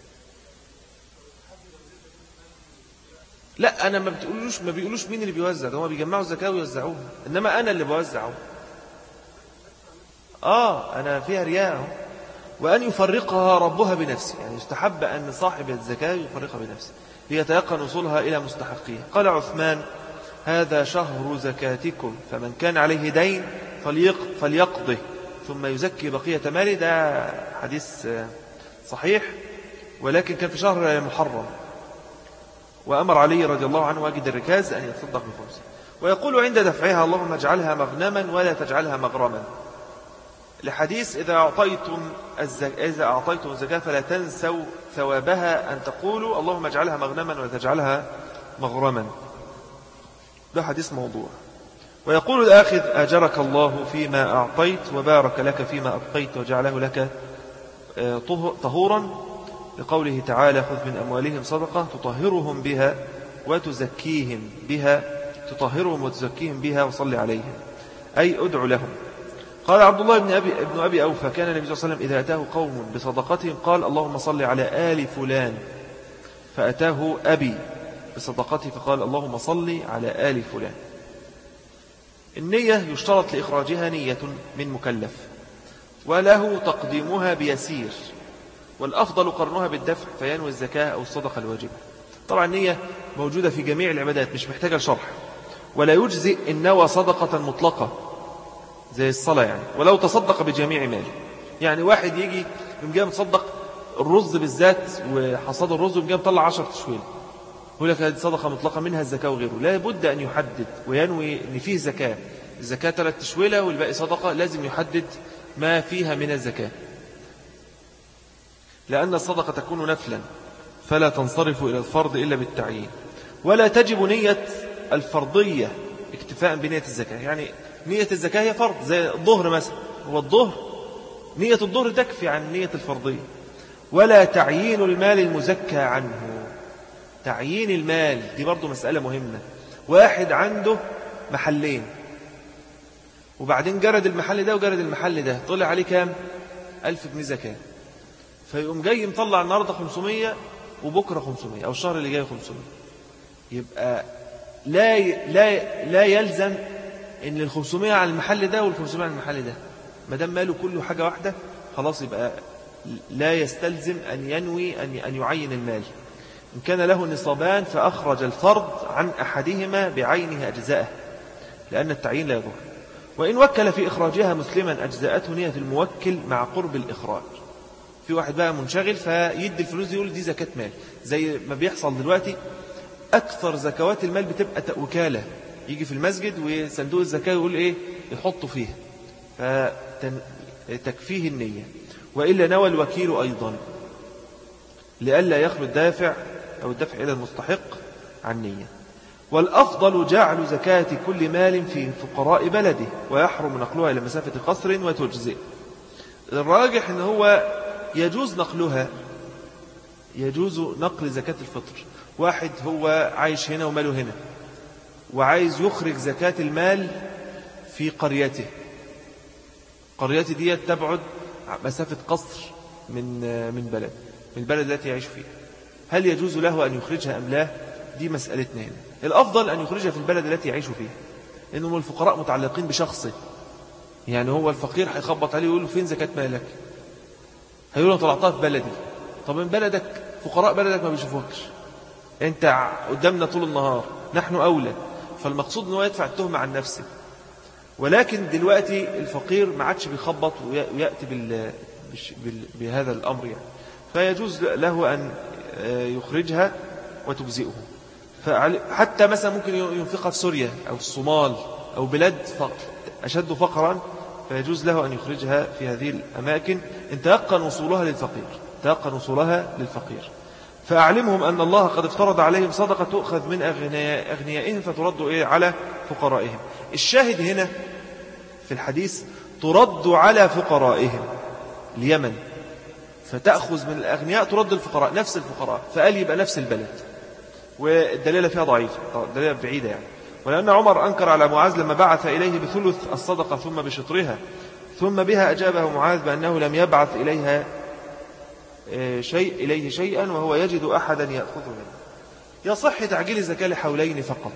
Speaker 1: لا، أنا ما بيقولوش مين اللي بيوزع، هم بيجمعوا الزكاة ويوزعوها، إنما أنا اللي بوزعه. أنا فيها رياء. وأن يفرقها ربها بنفسه، يعني يستحب أن صاحب الزكاة يفرقها بنفسه ليتيقن وصولها إلى مستحقيه. قال عثمان: هذا شهر زكاتكم، فمن كان عليه دين فليقضه ثم يزكي بقية ماله. ده حديث صحيح، ولكن كان في شهر محرم، وأمر علي رضي الله عنه واجد الركاز أن يتصدق بخمسه. ويقول عند دفعها: اللهم اجعلها مغنما ولا تجعلها مغرما، لحديث إذا أعطيتم الزكاة فلا تنسوا ثوابها، أن تقولوا اللهم اجعلها مغنما ولا تجعلها مغرما. ده حديث موضوع. ويقول الآخذ: أجرك الله فيما أعطيت وبارك لك فيما أبقيت وجعله لك طهورا، لقوله تعالى: خذ من أموالهم صدقة تطهرهم بها وتزكيهم بها، تطهرهم وتزكيهم بها وصل عليهم، أي أدعو لهم. قال عبد الله بن أبي أوفى: كان النبي صلى الله عليه وسلم إذا أتاه قوم بصدقتهم قال: اللهم صل على آل فلان، فأتاه أبي بصدقته فقال: اللهم صل على آل فلان. النية يشترط لإخراجها نية من مكلف، وله تقديمها بيسير، والأفضل قرنها بالدفع فينوي الزكاة أو الصدقة الواجبة. طبعا النية موجودة في جميع العبادات، مش محتاجة لشرح، ولا يجزئ إن نوى صدقة مطلقة زي الصلاة يعني، ولو تصدق بجميع ماله. يعني واحد يجي يوم جاي متصدق الرز بالذات وحصاد الرز ويوم جاي مطلع 10 تشويل، يقول لك هذه صدقة مطلقة منها الزكاة وغيره. لا بد أن يحدد وينوي أن فيه زكاة، الزكاة 3 تشويلة والباقي صدقة، لازم يحدد ما فيها من الزكاة، لأن الصدقة تكون نفلا فلا تنصرف إلى الفرض إلا بالتعيين. ولا تجب نية الفرضية اكتفاء بنية الزكاة، يعني نية الزكاة هي فرض زي الظهر مثلا، هو الظهر نية الظهر تكفي عن نية الفرضية. ولا تعيين المال المزكى عنه، تعيين المال دي برضو مسألة مهمة. واحد عنده محلين وبعدين جرد المحل ده وجرد المحل ده، طلع عليه كام؟ 1000 جنيه زكاة، فيقوم جاي مطلع النهاردة 500 وبكرة 500 أو الشهر اللي جاي 500، يبقى لا يلزم ان ال 500 على المحل ده وال 500 على المحل ده، ما دام ماله كله حاجة واحدة خلاص، يبقى لا يستلزم أن ينوي أن يعين المال. إن كان له نصابان فأخرج الفرض عن أحدهما بعينه أجزاءه، لأن التعيين لا يضر. وإن وكل في إخراجها مسلما أجزاءته نية الموكل مع قرب الإخراج. في واحد بقى منشغل فيدي الفلوس دي يقول دي زكاة مال، زي ما بيحصل دلوقتي. أكثر زكوات المال بتبقى وكالة، يجي في المسجد وصندوق الزكاة يقول إيه يحطوا فيها، فتكفيه النية. وإلا نوى الوكيل أيضا لئلا يخلو الدافع أو الدفع إلى المستحق عن نية. والأفضل جعل زكاة كل مال في فقراء بلده، ويحرم نقلها إلى مسافة قصر وتجزئ. الراجح أنه هو يجوز نقلها، يجوز نقل زكاة الفطر. واحد هو عايش هنا وماله هنا وعايز يخرج زكاة المال في قريته، قريته دي تبعد مسافة قصر من البلد التي يعيش فيها، هل يجوز له أن يخرجها أم لا؟ دي مسألتنا هنا. الأفضل أن يخرجها في البلد التي يعيش فيها، إنهم الفقراء متعلقين بشخصه، يعني هو الفقير هيخبط عليه ويقول له فين زكاة مالك؟ هيقول له طلعتها في بلدي. طب من بلدك فقراء بلدك ما بيشوفوكش، أنت قدامنا طول النهار، نحن أولى. فالمقصود أنه يدفع التهمة عن نفسه. ولكن دلوقتي الفقير ما عادش بيخبط ويأتي بهذا الأمر يعني، فيجوز له أن يخرجها وتجزئه. حتى مثلا ممكن ينفقها في سوريا أو الصومال أو بلاد أشد فقرا، فيجوز له أن يخرجها في هذه الأماكن إن تيقن وصولها للفقير. فأعلمهم أن الله قد افترض عليهم صدقة تؤخذ من أغنيائهم فترد على فقرائهم. الشاهد هنا في الحديث ترد على فقرائهم اليمن، فتأخذ من الأغنياء ترد الفقراء، نفس الفقراء، فقال يبقى نفس البلد. والدليل فيها ضعيفة، دليل بعيدة يعني. ولأن عمر أنكر على معاذ لما بعث إليه بثلث الصدقة ثم بشطرها، ثم بها أجابه معاذ بأنه لم يبعث إليه شيئا وهو يجد أحدا يأخذه منه. يصح تعجيل الزكاة لحولين فقط.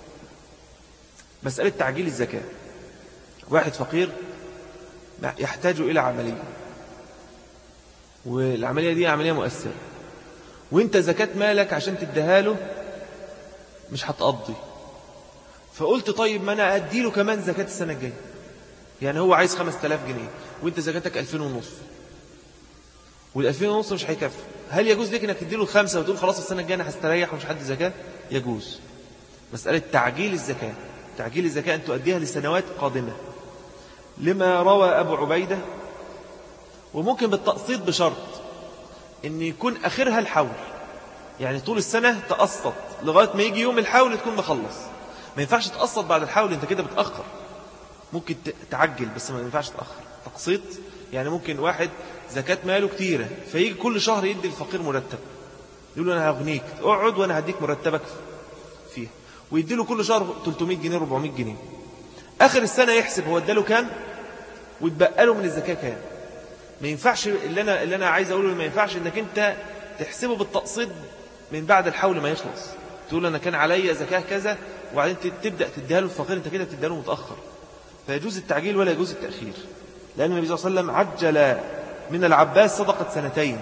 Speaker 1: مسألة تعجيل الزكاة، واحد فقير يحتاج إلى عملية، والعملية دي عملية مؤثرة، وانت زكاة مالك عشان تديها له مش هتقضي، فقلت طيب ما انا اديله كمان زكاة السنة الجاية. يعني هو عايز 5000 جنيه وانت زكاتك 2500، وال2500 مش هيكفي، هل يجوز لك انك تديله 5 وتقول خلاص السنة الجاية انا هستريح ومش هدي زكاة؟ يجوز. مسألة تعجيل الزكاة، تعجيل الزكاة أن تؤديها لسنوات قادمة، لما روى أبو عبيدة، وممكن بالتقسيط بشرط أن يكون آخرها الحول، يعني طول السنة تقسط لغاية ما يجي يوم الحول تكون مخلص. ما ينفعش تقسط بعد الحول، أنت كده بتأخر. ممكن تعجل بس ما ينفعش تأخر. تقسيط يعني ممكن واحد زكاة ماله كتيرة فيجي كل شهر يدي الفقير مرتب، يقول له أنا هغنيك اقعد وأنا هديك مرتبك فيها، ويدي له كل شهر 300 جنيه 400 جنيه. آخر السنة يحسب هو اداله كام ويتبقى له من الزكاة كام. ما ينفعش اللي أنا عايز أقوله، ما ينفعش إنك أنت تحسبه بالتقسيط من بعد الحول ما يخلص، تقول أنا كان عليا زكاة كذا وبعدين تبدأ تديها له الفقير، أنت كده تديها له متأخر. فيجوز التعجيل ولا يجوز التأخير، لأن النبي صلى الله عليه وسلم عجل من العباس صدقة 2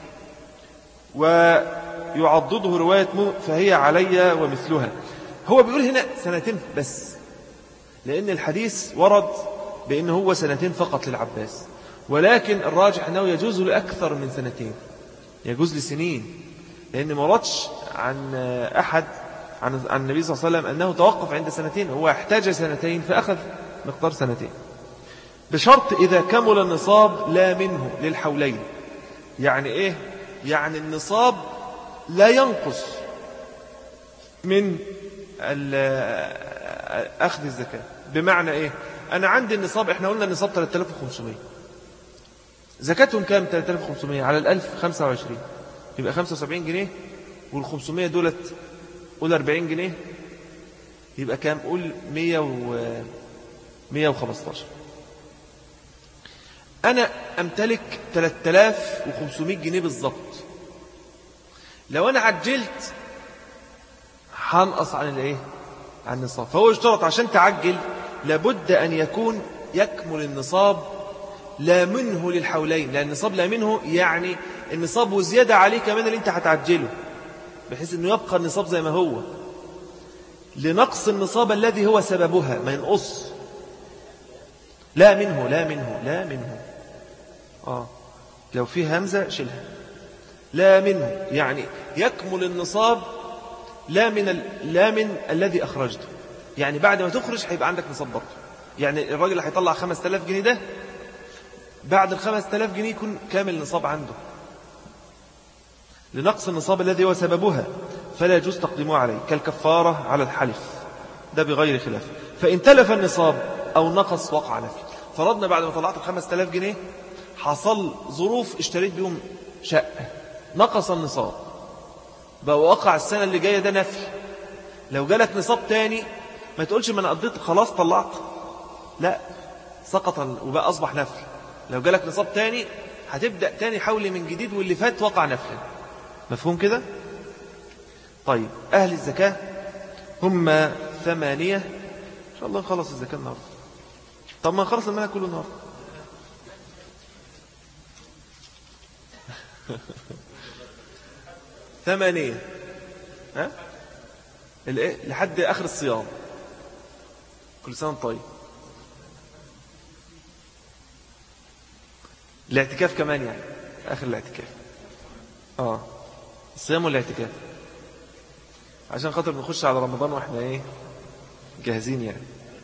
Speaker 1: ويعضده رواية فهي علي ومثلها. هو بيقول هنا 2 بس، لأن الحديث ورد بأنه هو 2 فقط للعباس، ولكن الراجح أنه يجوز لأكثر من 2، يجوز لسنين، لأن ما وردش عن أحد عن النبي صلى الله عليه وسلم أنه توقف عند 2، هو احتاج 2 فأخذ مقدار 2، بشرط إذا كمل النصاب لا منه للحولين. يعني إيه؟ يعني النصاب لا ينقص من أخذ الزكاة. بمعنى إيه؟ أنا عندي النصاب، إحنا قلنا النصاب 3500، زكاتهم كام؟ 3500 على 1000 25، يبقى 75 جنيه، وال500 دولت قول 40 جنيه، يبقى كام؟ قول 115. أنا أمتلك 3500 جنيه بالضبط، لو أنا عجلت هنقص عن الإيه؟ عن النصاب. فهو اشترط عشان تعجل لابد أن يكون يكمل النصاب لا منه للحولين، لأن النصاب لا منه يعني النصاب وزيادة عليه كمان اللي انت هتعجله، بحيث أنه يبقى النصاب زي ما هو، لنقص النصاب الذي هو سببها ما ينقص. لا منه لا منه لا منه لو في همزة شيلها. لا منه يعني يكمل النصاب لا من الذي أخرجته، يعني بعد ما تخرج هيبقى عندك نصاب برضه. يعني الراجل اللي هيطلع 5000 جنيه ده بعد 5000 جنيه يكون كامل النصاب عنده، لنقص النصاب الذي هو سببها، فلا يجوز تقديمه عليه كالكفارة على الحلف، ده بغير خلاف. فإن تلف النصاب أو نقص وقع نفي. فرضنا بعد ما طلعت 5000 جنيه حصل ظروف اشتريت بيهم شقة، نقص النصاب بقى وقع السنة اللي جاية ده نفي. لو جالك نصاب تاني ما تقولش ما أنا قضيت خلاص طلعت، لا، سقط وبقى أصبح نفي. لو جالك نصاب تاني هتبدأ تاني حولي من جديد، واللي فات وقع نفي. مفهوم كده؟ طيب أهل الزكاة هم 8. إن شاء الله نخلص الزكاة النهاردة. طب ما نخلص المنهج كله النهاردة. ثمانية لحد آخر الصيام. كل سنة طيب. الاعتكاف كمان يعني آخر الاعتكاف. الصيام والاعتكاف عشان خاطر نخش على رمضان واحنا جاهزين يعني.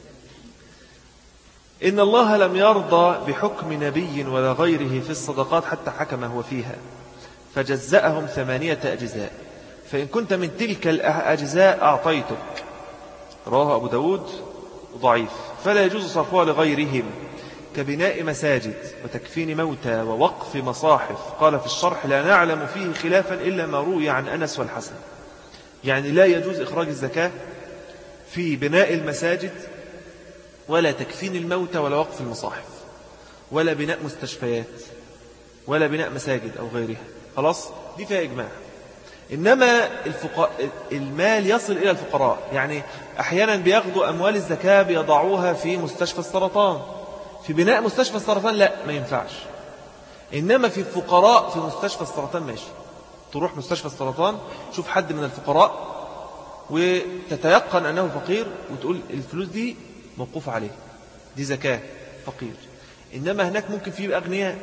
Speaker 1: إن الله لم يرضى بحكم نبي ولا غيره في الصدقات حتى حكم هو فيها، فجزأهم 8 أجزاء، فإن كنت من تلك الأجزاء أعطيتك. رواه أبو داود ضعيف. فلا يجوز صرفها لغيرهم كبناء مساجد وتكفين موتى ووقف مصاحف. قال في الشرح لا نعلم فيه خلافا إلا ما روي عن أنس والحسن. يعني لا يجوز إخراج الزكاة في بناء المساجد ولا تكفين الموتى ولا وقف المصاحف ولا بناء مستشفيات ولا بناء مساجد أو غيرها. خلاص دي فيها إجماع. إنما المال يصل إلى الفقراء، يعني أحيانا بياخدوا أموال الزكاة بيضعوها في مستشفى السرطان، في بناء مستشفى السرطان لا، ما ينفعش. إنما في الفقراء في مستشفى السرطان ماشي، تروح مستشفى السرطان شوف حد من الفقراء وتتيقن أنه فقير وتقول الفلوس دي موقوف عليه، دي زكاة فقير. إنما هناك ممكن فيه أغنياء،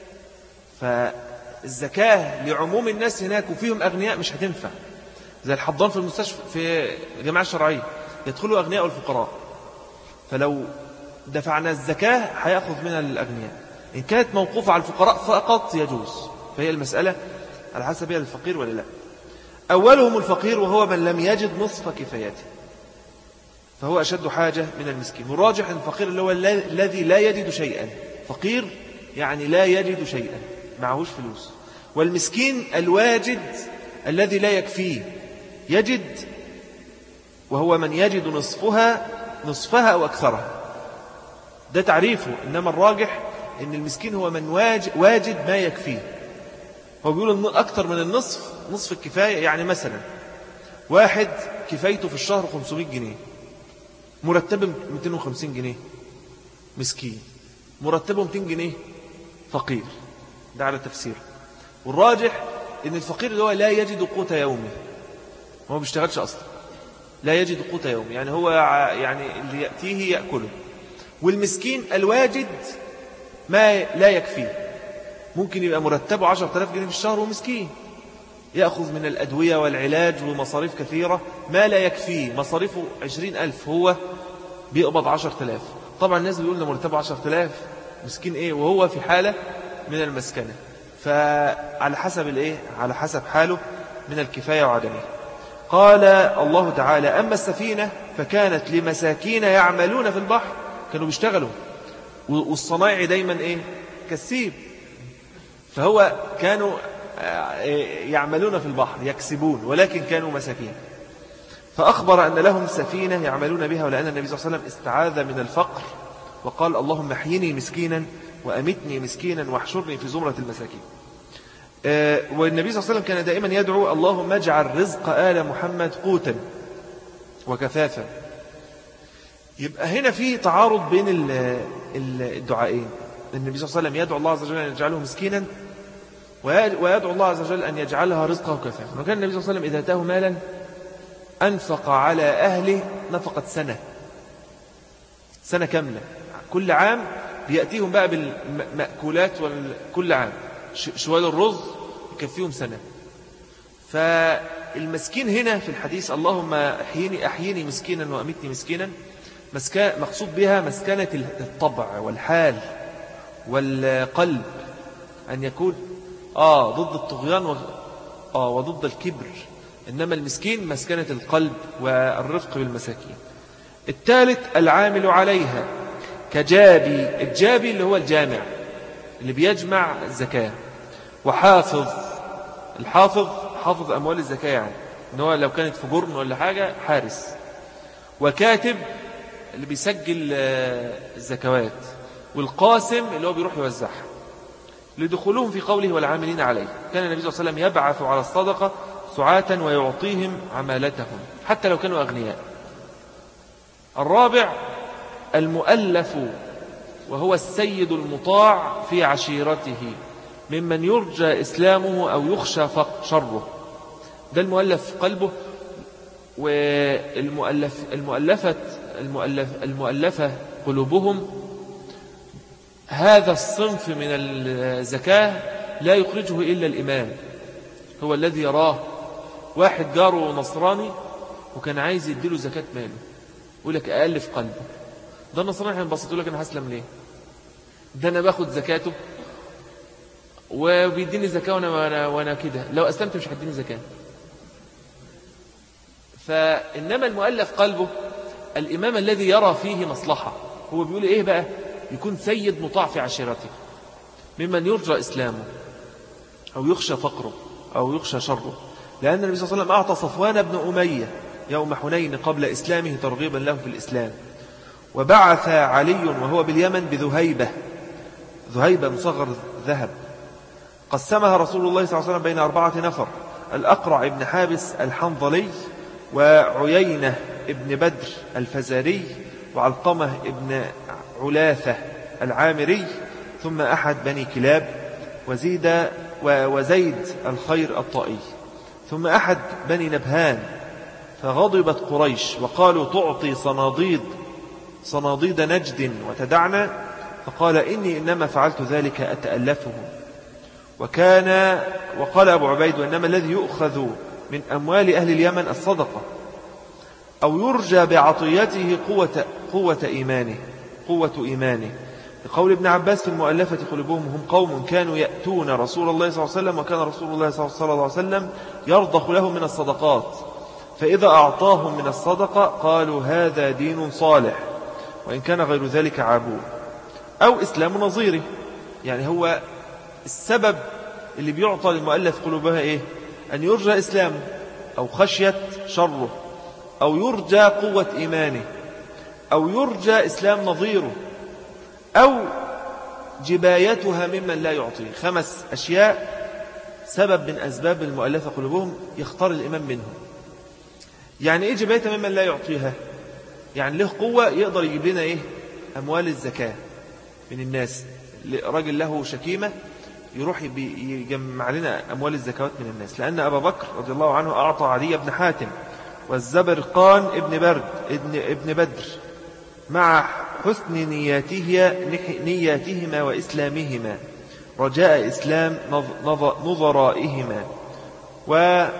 Speaker 1: فالزكاة لعموم الناس هناك وفيهم أغنياء مش هتنفع، زي الحضان في المستشفى في الجماعة الشرعية يدخلوا أغنياء والفقراء، فلو دفعنا الزكاة هيأخذ منها الأغنياء. إن كانت موقوفة على الفقراء فقط يجوز، فهي المسألة على حسب هي الفقير ولا لا. أولهم الفقير وهو من لم يجد نصف كفايته، فهو أشد حاجة من المسكين. والراجح أن الفقير اللي هو الذي لا يجد شيئا، فقير يعني لا يجد شيئا، معهوش فلوس. والمسكين الواجد الذي لا يكفيه، يجد وهو من يجد نصفها أو أكثرها، ده تعريفه. إنما الراجح أن المسكين هو من واجد ما يكفيه. هو بيقول أن أكثر من النصف، نصف الكفاية. يعني مثلا واحد كفايته في الشهر 500 جنيه، مرتبه 250 جنيه مسكين، مرتبه 200 جنيه فقير، ده على تفسير. والراجح أن الفقير اللي هو لا يجد قوت يومه، هو ما بيشتغلش أصلا، لا يجد قوت يومه، يعني هو يعني اللي يأتيه يأكله. والمسكين الواجد ما لا يكفيه، ممكن يبقى مرتبه 10,000 جنيه في الشهر ومسكين، يأخذ من الأدوية والعلاج ومصاريف كثيرة ما لا يكفيه، مصاريفه 20,000 هو بيقبض 10,000. طبعا الناس بيقولنا مرتبه 10,000 مسكين إيه وهو في حالة من المسكنة. فعلى حسب الإيه، على حسب حاله من الكفاية وعدمه. قال الله تعالى أما السفينة فكانت لمساكين يعملون في البحر، كانوا بيشتغلوا، والصنايعي دايما إيه كسيب، فهو كانوا يعملون في البحر يكسبون، ولكن كانوا مساكين. فأخبر أن لهم سفينة يعملون بها، ولأن النبي صلى الله عليه وسلم استعاذ من الفقر وقال اللهم احيني مسكينا وأمتني مسكينا واحشرني في زمرة المساكين. والنبي صلى الله عليه وسلم كان دائما يدعو اللهم اجعل رزق آل محمد قوتا وكفافا. يبقى هنا في تعارض بين الدعائين. النبي صلى الله عليه وسلم يدعو الله عز وجل أن يجعله مسكينا، ويدعو الله عز وجل أن يجعلها رزقه كفافا. وكان النبي صلى الله عليه وسلم إذا أتاه مالا أنفق على أهله نفقة سنة كاملة، كل عام بيأتيهم بقى بالمأكولات كل عام شوال الرز يكفيهم سنة. فالمسكين هنا في الحديث اللهم أحييني مسكينا وأمتني مسكينا، مقصود بها مسكنة الطبع والحال والقلب، أن يكون ضد الطغيان وضد الكبر. إنما المسكين مسكنة القلب والرفق بالمساكين. الثالث العامل عليها كجابي، الجابي اللي هو الجامع اللي بيجمع الزكاة، وحافظ، الحافظ حافظ أموال الزكاة، يعني إن هو لو كانت في جرن ولا حاجة حارس، وكاتب اللي بيسجل الزكوات، والقاسم اللي هو بيروح يوزعها، لدخولهم في قوله والعاملين عليه. كان النبي صلى الله عليه وسلم يبعث على الصدقة سعاة ويعطيهم عمالتهم حتى لو كانوا أغنياء. الرابع المؤلف، وهو السيد المطاع في عشيرته ممن يرجى إسلامه أو يخشى شره، ده المؤلف قلبه. والمؤلفة قلوبهم، هذا الصنف من الزكاة لا يخرجه إلا الإمام، هو الذي يراه. واحد جاره نصراني وكان عايز يديله زكاة ماله، يقول لك أألف قلبه، ده النصراني هينبسط يقول لك أنا هسلم ليه، ده أنا باخد زكاته وبيديني زكاة وأنا كده، لو أسلمت مش هيديني زكاة. فإنما المؤلف قلبه الإمام الذي يرى فيه مصلحة، هو بيقول إيه بقى، يكون سيد مطاع في عشيرته ممن يرجى إسلامه أو يخشى فقره أو يخشى شره. لأن النبي صلى الله عليه وسلم أعطى صفوان بن أمية يوم حنين قبل إسلامه ترغيبا له في الإسلام، وبعث علي وهو باليمن ذهيبة مصغر ذهب، قسمها رسول الله صلى الله عليه وسلم بين 4 نفر: الأقرع ابن حابس الحنظلي، وعيينة ابن بدر الفزاري، وعلقمة ابن علاثة العامري، ثم أحد بني كلاب. وزيد الخير الطائي. ثم أحد بني نبهان، فغضبت قريش وقالوا تعطي صناديد نجد وتدعنا، فقال إني إنما فعلت ذلك أتألفه. وقال أبو عبيد وإنما الذي يؤخذ من أموال أهل اليمن الصدقة، أو يرجى بعطيته قوة إيمانه. لقول ابن عباس في المؤلفة قلوبهم، هم قوم كانوا يأتون رسول الله صلى الله عليه وسلم، وكان رسول الله صلى الله عليه وسلم يرضخ لهم من الصدقات، فإذا أعطاهم من الصدقة قالوا هذا دين صالح، وإن كان غير ذلك عابوه. أو إسلام نظيره، يعني هو السبب اللي بيعطى للمؤلف قلوبها إيه؟ أن يرجى إسلامه، أو خشية شره، أو يرجى قوة إيمانه، أو يرجى إسلام نظيره، أو جبايتها ممن لا يعطيه. 5 أشياء سبب من أسباب المؤلفة قلوبهم يختار الإمام منهم. يعني إيه جبايتها ممن لا يعطيها؟ يعني له قوة يقدر يجيب لنا إيه؟ أموال الزكاة من الناس. راجل له شكيمة يروح يجمع لنا أموال الزكوات من الناس. لأن أبا بكر رضي الله عنه أعطى علي بن حاتم والزبرقان ابن بدر مع حسن نياتهما وإسلامهما رجاء إسلام نظرائهما، وعدم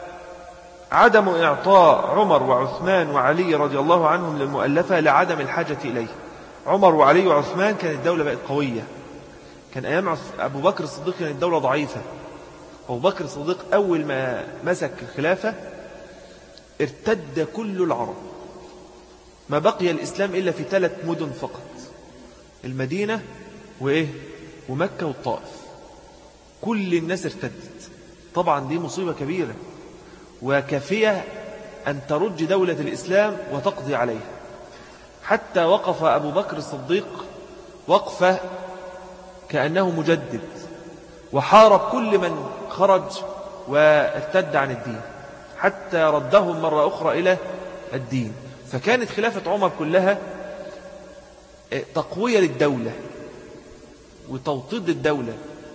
Speaker 1: إعطاء عمر وعثمان وعلي رضي الله عنهم للمؤلفة لعدم الحاجة إليه. عمر وعلي وعثمان كانت الدولة بقت قوية. كان أيام أبو بكر الصديق كانت الدولة ضعيفة. أبو بكر الصديق أول ما مسك الخلافة ارتد كل العرب، ما بقي الإسلام إلا في 3 مدن فقط، المدينة ومكة والطائف. كل الناس ارتدت. طبعا دي مصيبة كبيرة وكافية أن ترج دولة الإسلام وتقضي عليها. حتى وقف أبو بكر الصديق وقفة كأنه مجدد، وحارب كل من خرج وارتد عن الدين حتى ردهم مرة أخرى إلى الدين. فكانت خلافة عمر كلها تقوية للدولة وتوطيد الدولة.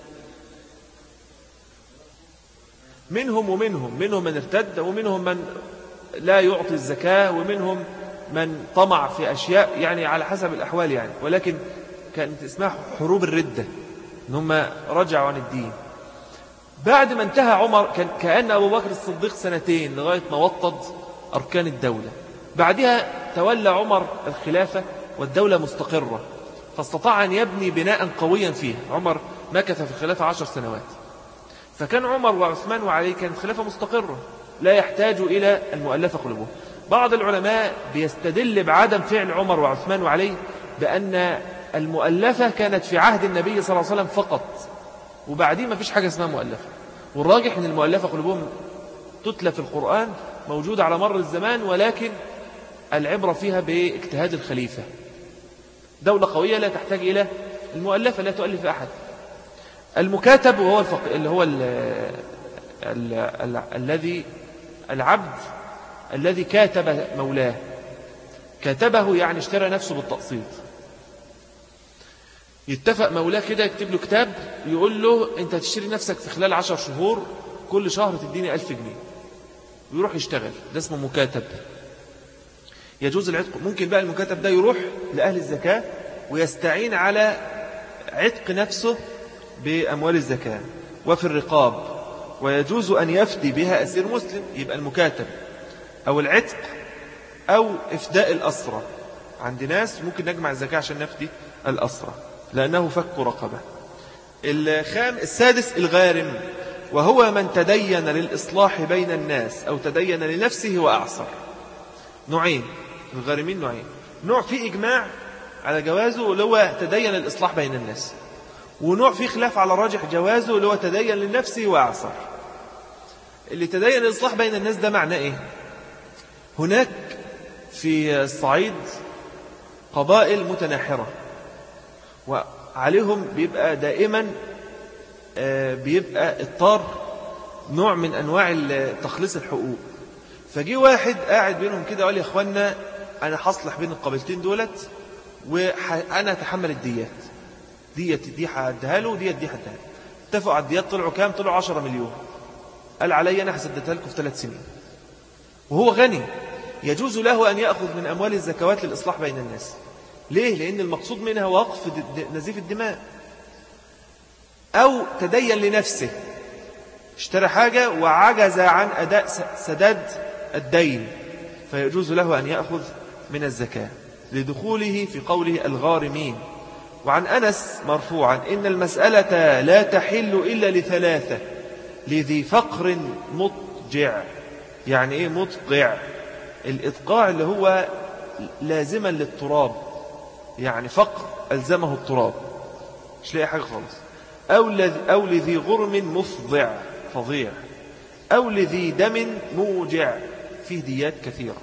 Speaker 1: منهم من ارتد، ومنهم من لا يعطي الزكاة، ومنهم من طمع في أشياء، يعني على حسب الأحوال يعني. ولكن كانت اسمها حروب الردة، إن هم رجعوا عن الدين. بعد ما انتهى عمر كأن أبو بكر الصديق 2 لغاية ما وطد أركان الدولة. بعدها تولى عمر الخلافة والدولة مستقرة، فاستطاع أن يبني بناء قويا فيها. عمر مكث في الخلافة 10 سنوات. فكان عمر وعثمان وعلي كانت خلافة مستقرة لا يحتاج إلى المؤلفة قلوبهم. بعض العلماء بيستدل بعدم فعل عمر وعثمان وعلي بأن المؤلفة كانت في عهد النبي صلى الله عليه وسلم فقط، وبعدين ما فيش حاجة اسمها مؤلفة. والراجح أن المؤلفة قلوبهم تتلى في القرآن، موجودة على مر الزمان، ولكن العبرة فيها باجتهاد الخليفة. دولة قوية لا تحتاج إلى المؤلفة، لا تؤلف أحد. المكاتب وهو اللي هو العبد الذي كاتب مولاه. كاتبه يعني اشترى نفسه بالتقسيط. يتفق مولاه كده يكتب له كتاب يقول له أنت تشتري نفسك في خلال 10 شهور، كل شهر تديني 1000 جنيه، ويروح يشتغل. ده اسمه مكاتب، يجوز العتق. ممكن بقى المكاتب ده يروح لأهل الزكاة ويستعين على عتق نفسه بأموال الزكاة وفي الرقاب، ويجوز أن يفدي بها أسير مسلم. يبقى المكاتب أو العتق أو إفداء الأسرة. عند ناس ممكن نجمع الزكاة عشان نفدي الأسرة لأنه فك رقبة. السادس الغارم، وهو من تدين للإصلاح بين الناس أو تدين لنفسه وأعصر. نوعين الغارمين، نوعين. نوع فيه إجماع على جوازه اللي هو تدين للإصلاح بين الناس، ونوع فيه خلاف على راجح جوازه اللي هو تدين لنفسه وأعصر. اللي تدين للإصلاح بين الناس ده معناه إيه؟ هناك في الصعيد قبائل متناحرة وعليهم بيبقى دائما بيبقى اضطر نوع من أنواع تخليص الحقوق. فجي واحد قاعد بينهم كده وقال يا أخوانا أنا هصلح بين القبيلتين دولت، وأنا أتحمل الديات. دي هديها له ودي هديها له. اتفقوا على الديات، طلعوا كام؟ طلعوا 10 مليون. قال علي أنا هسددها لكم في 3 سنين، وهو غني. يجوز له أن يأخذ من أموال الزكوات للإصلاح بين الناس. ليه؟ لأن المقصود منها وقف نزيف الدماء. أو تدين لنفسه، اشترى حاجة وعجز عن أداء سداد الدين، فيجوز له أن يأخذ من الزكاة لدخوله في قوله الغارمين. وعن أنس مرفوعا إن المسألة لا تحل إلا لثلاثة: لذي فقر مضجع. يعني إيه مضجع؟ الإضقاع اللي هو لازما للتراب، يعني فقر ألزمه التراب، مش لاقي حاجة خالص. أو لذي غرم مفضع فظيع، أو لذي دم موجع، فيه ديات كثيرة.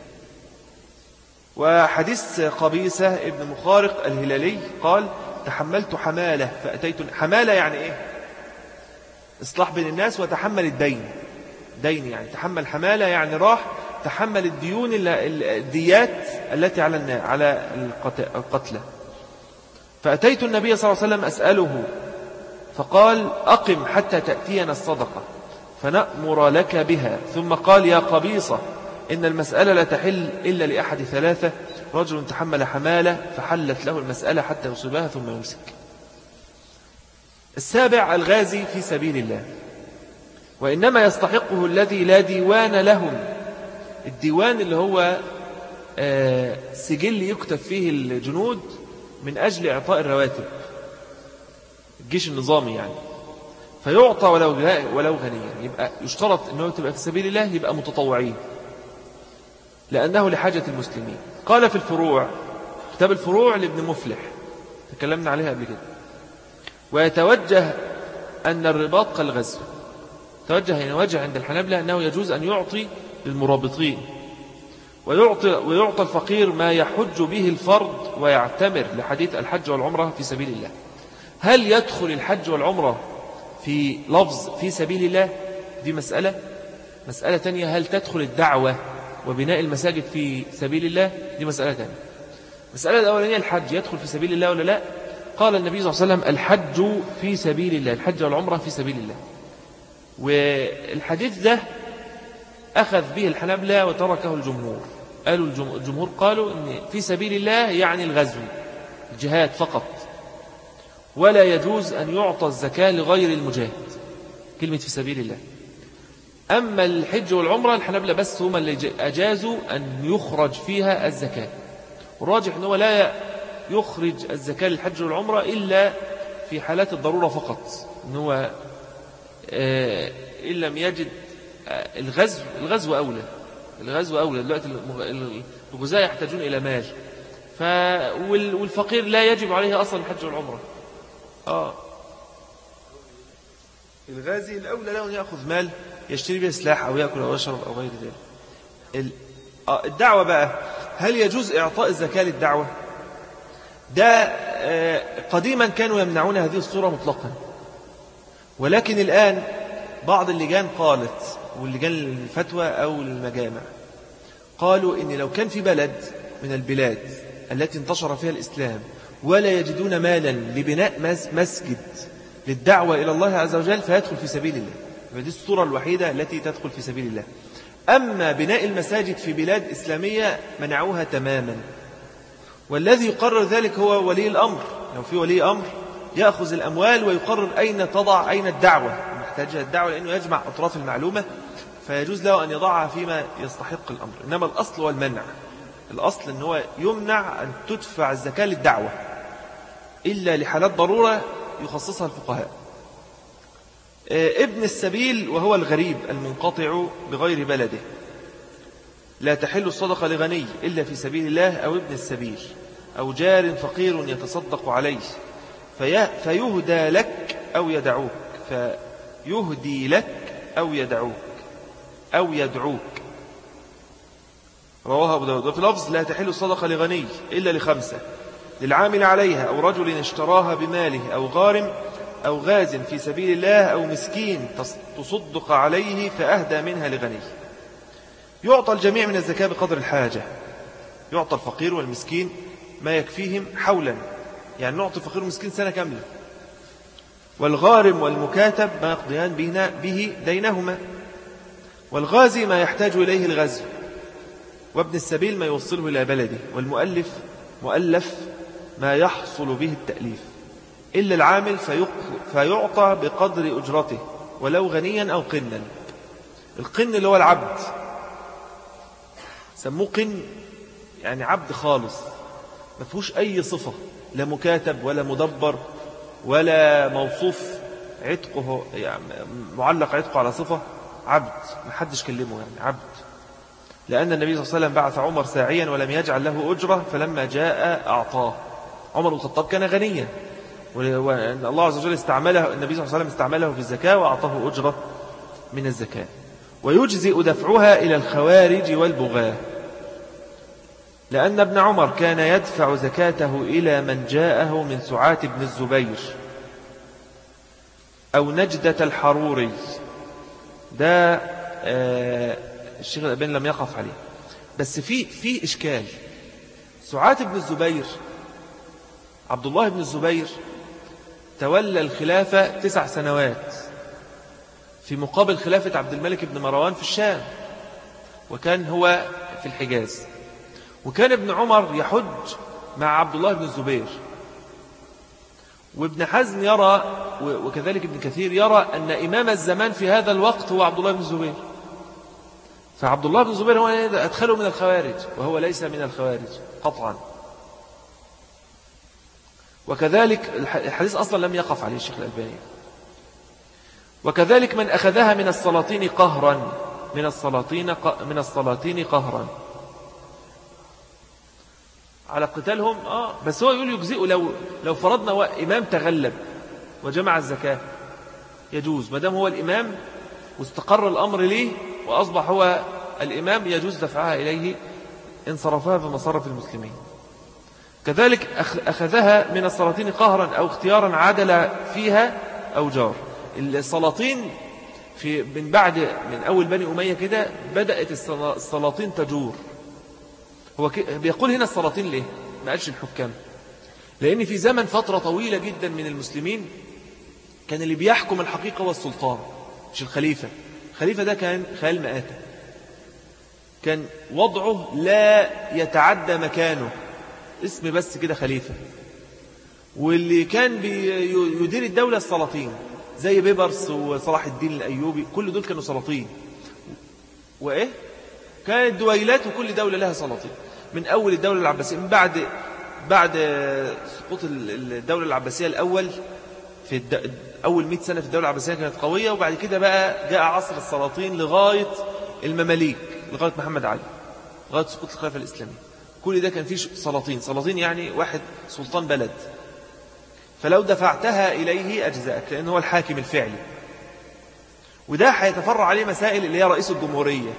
Speaker 1: وحديث قبيسة ابن مخارق الهلالي قال تحملت حمالة فأتيت. حمالة يعني إيه؟ إصلاح بين الناس. وتحمل الدين، دين يعني تحمل. حمالة يعني راح تحمل الديون، الديات التي على القتلى. فأتيت النبي صلى الله عليه وسلم أسأله، فقال أقم حتى تأتينا الصدقة فنأمر لك بها. ثم قال يا قبيصة إن المسألة لا تحل إلا لأحد ثلاثة: رجل تحمل حمالة فحلت له المسألة حتى يصيبها ثم يمسك. السابع الغازي في سبيل الله، وإنما يستحقه الذي لا ديوان لهم. الديوان اللي هو سجل يكتب فيه الجنود من أجل إعطاء الرواتب، الجيش النظامي يعني. فيعطى ولو غنيا. يبقى يشترط أنه تبقى في سبيل الله، يبقى متطوعين لأنه لحاجة المسلمين. قال في الفروع، كتاب الفروع لابن مفلح تكلمنا عليها قبل كده. ويتوجه أن الرباط كالغزو. يوجه عند الحنابلة أنه يجوز أن يعطي للمرابطين، ويعطى الفقير ما يحج به الفرد ويعتمر، لحديث الحج والعمرة في سبيل الله. هل يدخل الحج والعمرة في لفظ في سبيل الله؟ دي مسألة تانية. هل تدخل الدعوة وبناء المساجد في سبيل الله؟ دي مسألة تانية. المسألة الأولانية الحج يدخل في سبيل الله ولا لا؟ قال النبي صلى الله عليه وسلم الحج في سبيل الله، الحج والعمرة في سبيل الله. والحديث ده أخذ به الحنابلة وتركه الجمهور. قالوا الجمهور قالوا إن في سبيل الله يعني الغزو، الجهاد فقط، ولا يجوز أن يعطى الزكاة لغير المجاهد، كلمة في سبيل الله. أما الحج والعمرة الحنابلة بس هم اللي أجازوا أن يخرج فيها الزكاة. والراجح أنه لا يخرج الزكاة للحج والعمرة إلا في حالات الضرورة فقط، أنه إن لم يجد الغزو أولى. دلوقتي الجزاء يحتاجون إلى مال، والفقير لا يجب عليه أصلا الحج والعمرة. الغازي الأولى له أن يأخذ مال يشتري به سلاح أو يأكل أو يشرب أو غير ذلك. الدعوة بقى، هل يجوز إعطاء الزكاة للدعوة؟ ده قديما كانوا يمنعون هذه الصورة مطلقا، ولكن الآن بعض اللجان قالت، واللجان الفتوى أو المجامع قالوا إن لو كان في بلد من البلاد التي انتشر فيها الإسلام ولا يجدون مالا لبناء مسجد للدعوة إلى الله عز وجل فيدخل في سبيل الله. فدي الصورة الوحيدة التي تدخل في سبيل الله. أما بناء المساجد في بلاد إسلامية منعوها تماما، والذي يقرر ذلك هو ولي الأمر. لو في ولي أمر يأخذ الأموال ويقرر أين الدعوة محتاجها الدعوة، لأنه يجمع أطراف المعلومة، فيجوز له أن يضعها فيما يستحق الأمر. إنما الأصل هو المنع. الأصل أنه يمنع أن تدفع الزكاة للدعوة إلا لحالات ضرورة يخصصها الفقهاء. ابن السبيل وهو الغريب المنقطع بغير بلده، لا تحل الصدقة لغني إلا في سبيل الله أو ابن السبيل أو جار فقير يتصدق عليه فيهدى لك أو يدعوك، فيهدي لك أو يدعوك. رواه أبو داود. وفي لفظ لا تحل الصدقة لغني إلا ل5: للعامل عليها أو رجل اشتراها بماله أو غارم أو غاز في سبيل الله أو مسكين تصدق عليه فأهدى منها لغني. يعطى الجميع من الزكاة بقدر الحاجة. يعطى الفقير والمسكين ما يكفيهم حولا، يعني نعطي الفقير والمسكين سنة كاملة. والغارم والمكاتب ما يقضيان به دينهما، والغازي ما يحتاج إليه الغزو، وابن السبيل ما يوصله إلى بلده، مؤلف ما يحصل به التأليف، إلا العامل فيعطى بقدر أجرته ولو غنيا أو قنا. القن اللي هو العبد، سموه قن، يعني عبد خالص ما فيهوش أي صفة، لا مكاتب ولا مدبر ولا موصوف عتقه، يعني معلق عتقه على صفة، عبد ما حدش كلمه، يعني عبد. لأن النبي صلى الله عليه وسلم بعث عمر ساعيا ولم يجعل له أجرة، فلما جاء أعطاه. عمر بن الخطاب كان غنيا، وأن الله عز وجل استعمله، النبي صلى الله عليه وسلم استعمله في الزكاة وأعطاه أجرة من الزكاة. ويجزئ دفعها إلى الخوارج والبغاة، لأن ابن عمر كان يدفع زكاته إلى من جاءه من سعاة بن الزبير أو نجدة الحروري. ده الشيخ الألباني لم يقف عليه، بس في إشكال. سعاة بن الزبير، عبد الله بن الزبير تولى الخلافة 9 سنوات في مقابل خلافة عبد الملك بن مروان في الشام، وكان هو في الحجاز. وكان ابن عمر يحج مع عبد الله بن الزبير، وابن حزم يرى وكذلك ابن كثير يرى أن إمام الزمان في هذا الوقت هو عبد الله بن الزبير. فعبد الله بن الزبير هو أدخله من الخوارج، وهو ليس من الخوارج قطعا. وكذلك الحديث أصلا لم يقف عليه الشيخ الألباني. وكذلك من أخذها من السلاطين قهرا، من السلاطين قهرا على قتالهم. بس هو يقول يجزئه لو فرضنا إمام تغلب وجمع الزكاة يجوز، ما دام هو الإمام واستقر الأمر ليه وأصبح هو الإمام، يجوز دفعها إليه إن صرفها في مصارف المسلمين. كذلك أخذها من السلاطين قهرا أو اختيارا عدل فيها أو جار. السلاطين من أول بني أمية كده بدأت السلاطين تجور. هو بيقول هنا السلاطين ليه؟ ما قالش الحكام، لأن في زمن فترة طويلة جدا من المسلمين كان اللي بيحكم الحقيقة هو السلطان مش الخليفة. الخليفة ده كان خيال مآتة، كان وضعه لا يتعدى مكانه، اسم بس كده خليفة. واللي كان يدير الدولة السلاطين زي بيبرس وصلاح الدين الأيوبي، كل دول كانوا سلاطين. وإيه؟ كانت دويلات، وكل دولة لها سلاطين. من أول الدولة العباسية، من بعد سقوط الدولة العباسية الأول، في أول 100 سنة في الدولة العباسية كانت قوية، وبعد كده بقى جاء عصر السلاطين لغاية المماليك، لغاية محمد علي، لغاية سقوط الخلافة الإسلامية. كل ده كان فيه سلاطين يعني واحد سلطان بلد. فلو دفعتها إليه أجزاءك، لأنه هو الحاكم الفعلي. وده هيتفرع عليه مسائل اللي هي رئيس الجمهورية.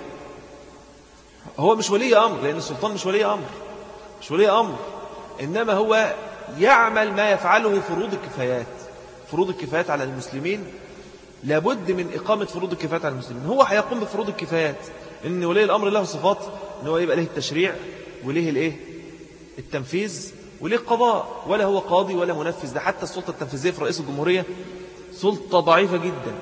Speaker 1: هو مش ولي أمر، لأن السلطان مش ولي أمر، إنما هو يعمل ما يفعله فروض الكفايات على المسلمين. لابد من إقامة فروض الكفايات على المسلمين. هو هيقوم بفروض الكفايات، إن ولي الأمر له صفات، إن هو يبقى له التشريع وليه التنفيذ وليه القضاء، ولا هو قاضي ولا منفذ. ده حتى السلطة التنفيذية في رئيس الجمهورية سلطة ضعيفة جدا.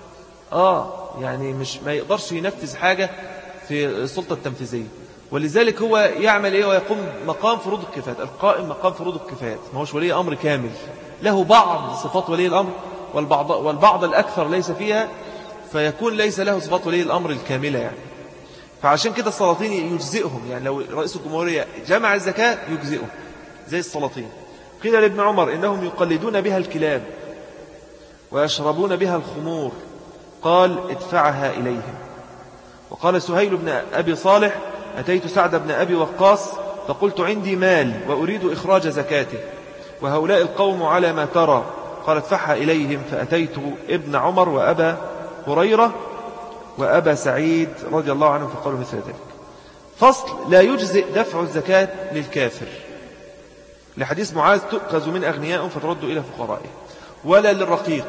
Speaker 1: يعني ما يقدرش ينفذ حاجة في السلطة التنفيذية. ولذلك هو يعمل ويقوم مقام فروض الكفايات، القائم مقام فروض الكفايات. ما هوش ولي أمر كامل، له بعض صفات ولي الأمر، والبعض الأكثر ليس فيها، فيكون ليس له صفات ولي الأمر الكاملة يعني. فعشان كده السلاطين يجزئهم، يعني لو رئيس الجمهورية جمع الزكاة يجزئهم زي السلاطين. قيل لابن عمر إنهم يقلدون بها الكلاب ويشربون بها الخمور، قال ادفعها إليهم. وقال سهيل بن أبي صالح أتيت سعد بن أبي وقاص فقلت عندي مال وأريد إخراج زكاته، وهؤلاء القوم على ما ترى، قال ادفعها إليهم. فأتيت ابن عمر وأبا هريرة وأبا سعيد رضي الله عنهم فقالوا مثل ذلك. فصل: لا يجزئ دفع الزكاة للكافر، لحديث معاذ تؤخذ من أغنيائهم فترد إلى فقرائهم، ولا للرقيق.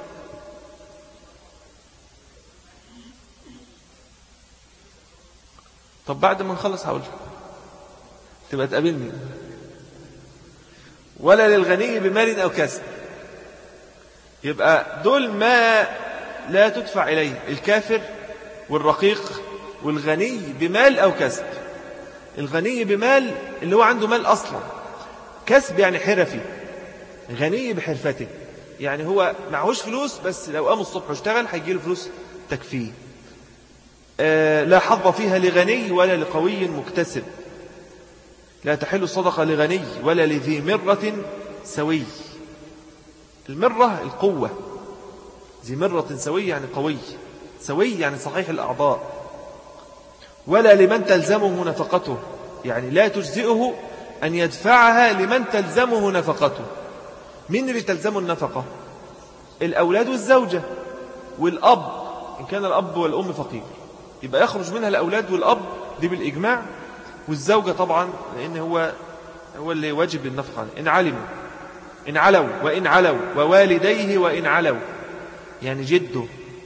Speaker 1: طب بعد ما نخلص هقول تبقى تقابلني. ولا للغني بمال أو كسب. يبقى دول ما لا تدفع إليه، الكافر والرقيق والغني بمال أو كسب. الغني بمال اللي هو عنده مال أصلا، كسب يعني حرفي، غني بحرفته، يعني هو معهوش فلوس بس لو قام الصبح واشتغل هيجيله فلوس تكفيه. لا حظ فيها لغني ولا لقوي مكتسب. لا تحل الصدقة لغني ولا لذي مرة سوي. المرة القوة، ذي مرة سوي يعني قوي، سوي يعني صحيح الأعضاء. ولا لمن تلزمه نفقته، يعني لا تجزئه أن يدفعها لمن تلزمه نفقته. من اللي تلزمه النفقة؟ الأولاد والزوجة والأب، إن كان الأب والأم فقير يبقى يخرج منها الأولاد والأب، دي بالإجماع، والزوجة طبعا لأن هو اللي واجب النفقة، إن علموا، إن علوا وإن علوا، ووالديه وإن علوا، يعني جده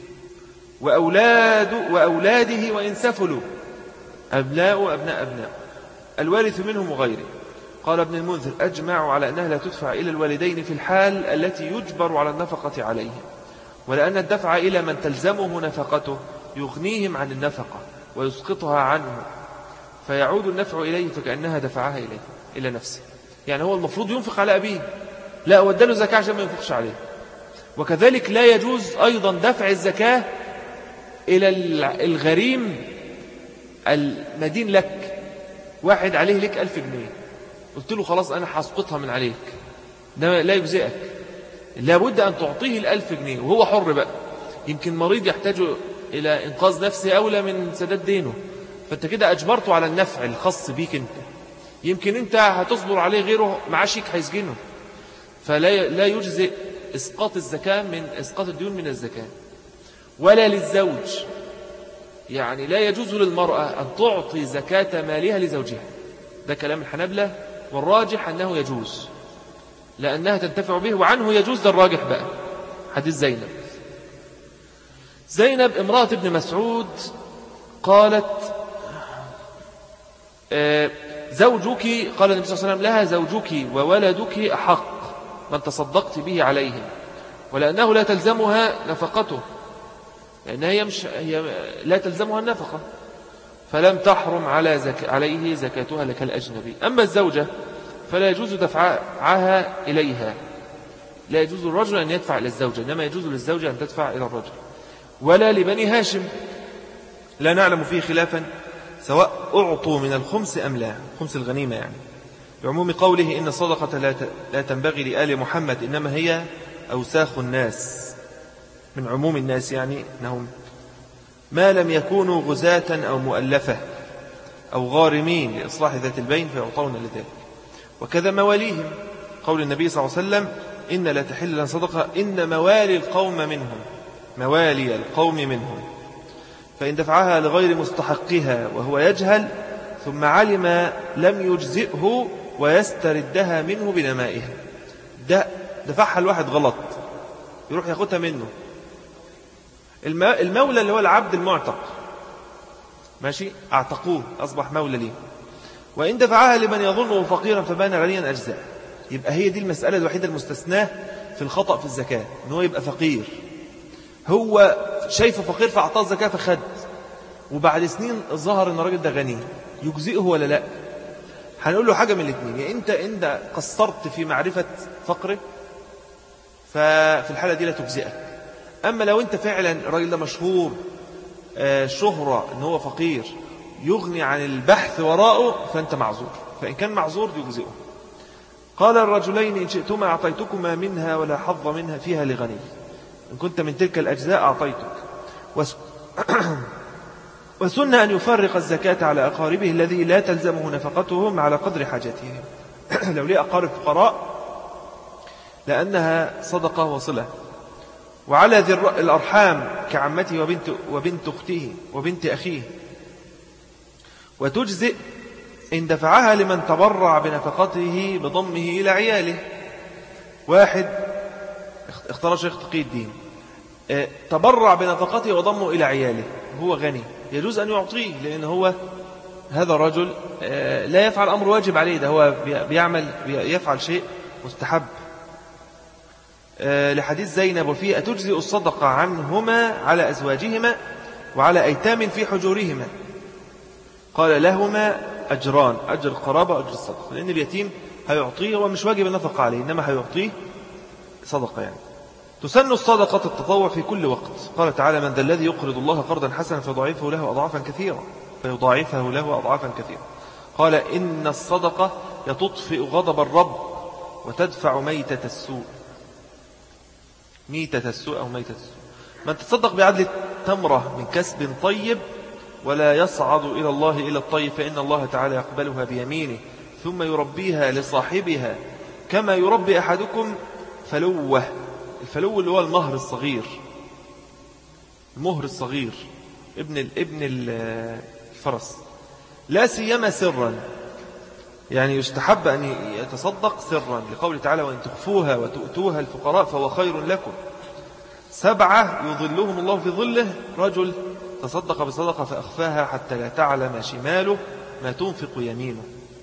Speaker 1: وأولاده وإن سفلوا، أبناء أبناء الوارث منهم وغيره. قال ابن المنذر: أجمعوا على أنها لا تدفع إلى الوالدين في الحال التي يجبر على النفقة عليهم، ولأن الدفع إلى من تلزمه نفقته يغنيهم عن النفقة ويسقطها عنه، فيعود النفع إليه فكأنها دفعها إليه إلى نفسه. يعني هو المفروض ينفق على أبيه، لا ودله زكاة عشان ما ينفقش عليه. وكذلك لا يجوز أيضا دفع الزكاة إلى الغريم المدين لك. واحد عليه لك 1000 جنيه، قلت له خلاص أنا هسقطها من عليك، ده لا يجزئك، لابد أن تعطيه 1000 جنيه وهو حر بقى. يمكن مريض يحتاج إلى إنقاذ نفسه أولى من سداد دينه، فأنت كده أجبرته على النفع الخاص بيك أنت. يمكن أنت هتصبر عليه، غيره معاه شيك هيسجنه. فلا يجزئ إسقاط الزكاة من إسقاط الديون من الزكاة. ولا للزوج، يعني لا يجوز للمرأة أن تعطي زكاة مالها لزوجها، ده كلام الحنابلة، والراجح أنه يجوز لأنها تنتفع به، وعنه يجوز، ده الراجح بقى. حديث زينب امرأة ابن مسعود قالت: زوجك، قال النبي صلى الله عليه وسلم لها: زوجك وولدك أحق من تصدقت به عليهم، ولأنه لا تلزمها نفقته، لأنها هي لا تلزمها النفقة، فلم تحرم عليه زكاتها لك الأجنبي. أما الزوجة فلا يجوز دفعها إليها، لا يجوز الرجل أن يدفع إلى الزوجة، إنما يجوز للزوجة أن تدفع إلى الرجل. ولا لبني هاشم، لا نعلم فيه خلافا سواء أعطوا من الخمس أم لا، خمس الغنيمة يعني، بعموم قوله: إن الصدقة لا تنبغي لآل محمد إنما هي أوساخ الناس، من عموم الناس، يعني أنهم ما لم يكونوا غزاة أو مؤلفة أو غارمين لإصلاح ذات البين فيعطون لذلك. وكذا مواليهم، قول النبي صلى الله عليه وسلم: إن لا تحل لنا صدقة إن موالي القوم منهم، موالي القوم منهم، فإن دفعها لغير مستحقها وهو يجهل ثم علم لم يجزئه ويستردها منه بنمائها. ده دفعها الواحد غلط، يروح ياخدها منه. المولى اللي هو العبد المعتق، ماشي، اعتقوه أصبح مولى ليه. وإن دفعها لمن يظنه فقيرا فبان غنيا أجزاء. يبقى هي دي المسألة الوحيدة المستثناة في الخطأ في الزكاة، إن هو يبقى فقير، هو شايفه فقير فأعطاه الزكاة فخد، وبعد سنين ظهر إن الراجل ده غني، يجزئه ولا لا؟ هنقول له حاجة من الاثنين: يا أنت قصرت في معرفة فقره، ففي الحالة دي لا تجزئك. أما لو أنت فعلا الراجل ده مشهور شهرة إن هو فقير يغني عن البحث وراءه، فأنت معذور، فإن كان معذور يجزئه. قال الرجلين: إن شئتما أعطيتكما منها ولا حظ منها فيها لغني، إن كنت من تلك الأجزاء أعطيتك. وسن أن يفرق الزكاة على أقاربه الذي لا تلزمه نفقتهم على قدر حاجتهم. لو ليه أقارب فقراء لأنها صدقة وصلة. وعلى ذي الأرحام كعمته وبنت أخته وبنت أخيه. وتجزئ إن دفعها لمن تبرع بنفقته بضمه إلى عياله. واحد اختار شيخ تقي الدين، تبرع بنفقته وضمه إلى عياله، هو غني، يجوز أن يعطيه، لأن هو هذا الرجل لا يفعل أمر واجب عليه، ده هو يفعل شيء مستحب. لحديث زينب وفيه أتجزئ الصدقة عنهما على أزواجهما وعلى أيتام في حجورهما؟ قال لهما أجران، أجر القرابة وأجر الصدقة، لأن اليتيم هيعطيه ومش واجب النفقة عليه، إنما هيعطيه صدقة يعني. تسن الصدقة التطوع في كل وقت. قال تعالى: من ذا الذي يقرض الله قرضا حسنا فيضاعفه له أضعافا كثيرة. قال: إن الصدقة لتطفئ غضب الرب وتدفع ميتة السوء. من تصدق بعدل تمرة من كسب طيب ولا يصعد إلى الله إلى الطيب فإن الله تعالى يقبلها بيمينه ثم يربيها لصاحبها كما يربي أحدكم فلوه. الفلو اللي هو المهر الصغير، ابن الفرس، لا سيما سرا، يعني يستحب أن يتصدق سرا، لقوله تعالى: وإن تخفوها وتؤتوها الفقراء فهو خير لكم. 7 يظلهم الله في ظله: رجل تصدق بصدقة فأخفاها حتى لا تعلم شماله ما تنفق يمينه.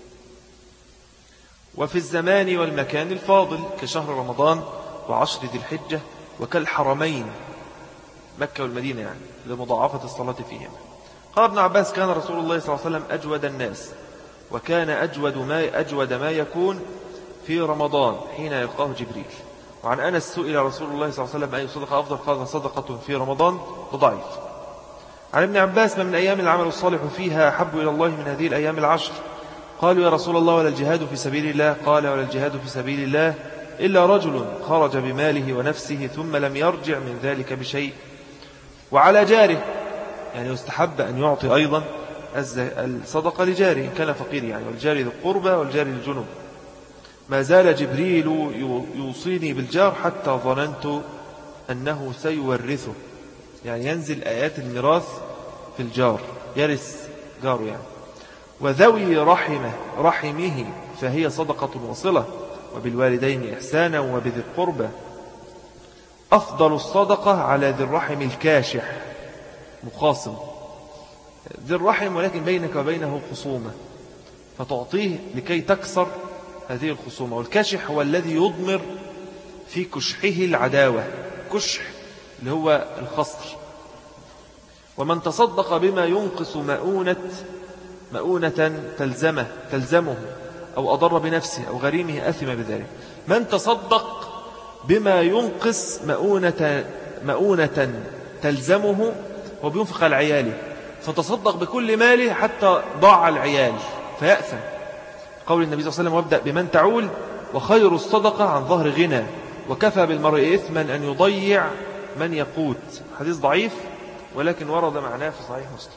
Speaker 1: وفي الزمان والمكان الفاضل كشهر رمضان وعشر ذي الحجة وكالحرمين مكة والمدينة، يعني لمضاعفة الصلاة فيهما. قال ابن عباس: كان رسول الله صلى الله عليه وسلم أجود الناس، وكان أجود ما يكون في رمضان حين يلقاه جبريل. وعن أنس: سئل رسول الله صلى الله عليه وسلم أي صدقة أفضل؟ قال: صدقة في رمضان ضعيف. عن ابن عباس: ما من أيام العمل الصالح فيها أحب إلى الله من هذه الأيام العشر؟ قالوا: يا رسول الله ولا الجهاد في سبيل الله؟ قال: ولا الجهاد في سبيل الله إلا رجل خرج بماله ونفسه ثم لم يرجع من ذلك بشيء. وعلى جاره، يعني يستحب أن يعطي أيضا الصدقة لجاره إن كان فقير، يعني والجار ذي القربى والجار الجنب. ما زال جبريل يوصيني بالجار حتى ظننت أنه سيورثه، يعني ينزل آيات الميراث في الجار، يرث جاره يعني. وذوي رحمه فهي صدقة وصلة، وبالوالدين إحسانا وبذي القربى. أفضل الصدقة على ذي الرحم الكاشح، مخاصم ذي الرحم ولكن بينك وبينه خصومة، فتعطيه لكي تكسر هذه الخصومة. والكاشح هو الذي يضمر في كشحه العداوة، كشح اللي هو الخصر. ومن تصدق بما ينقص مؤونة تلزمه أو أضر بنفسه أو غريمه أثم بذلك. من تصدق بما ينقص مؤونة تلزمه وبينفق على عياله، فتصدق بكل ماله حتى ضاع العيال فيأثم. قول النبي صلى الله عليه وسلم: وابدأ بمن تعول، وخير الصدقة عن ظهر غنى، وكفى بالمرء إثما أن يضيع من يقوت. حديث ضعيف ولكن ورد معناه في صحيح مسلم.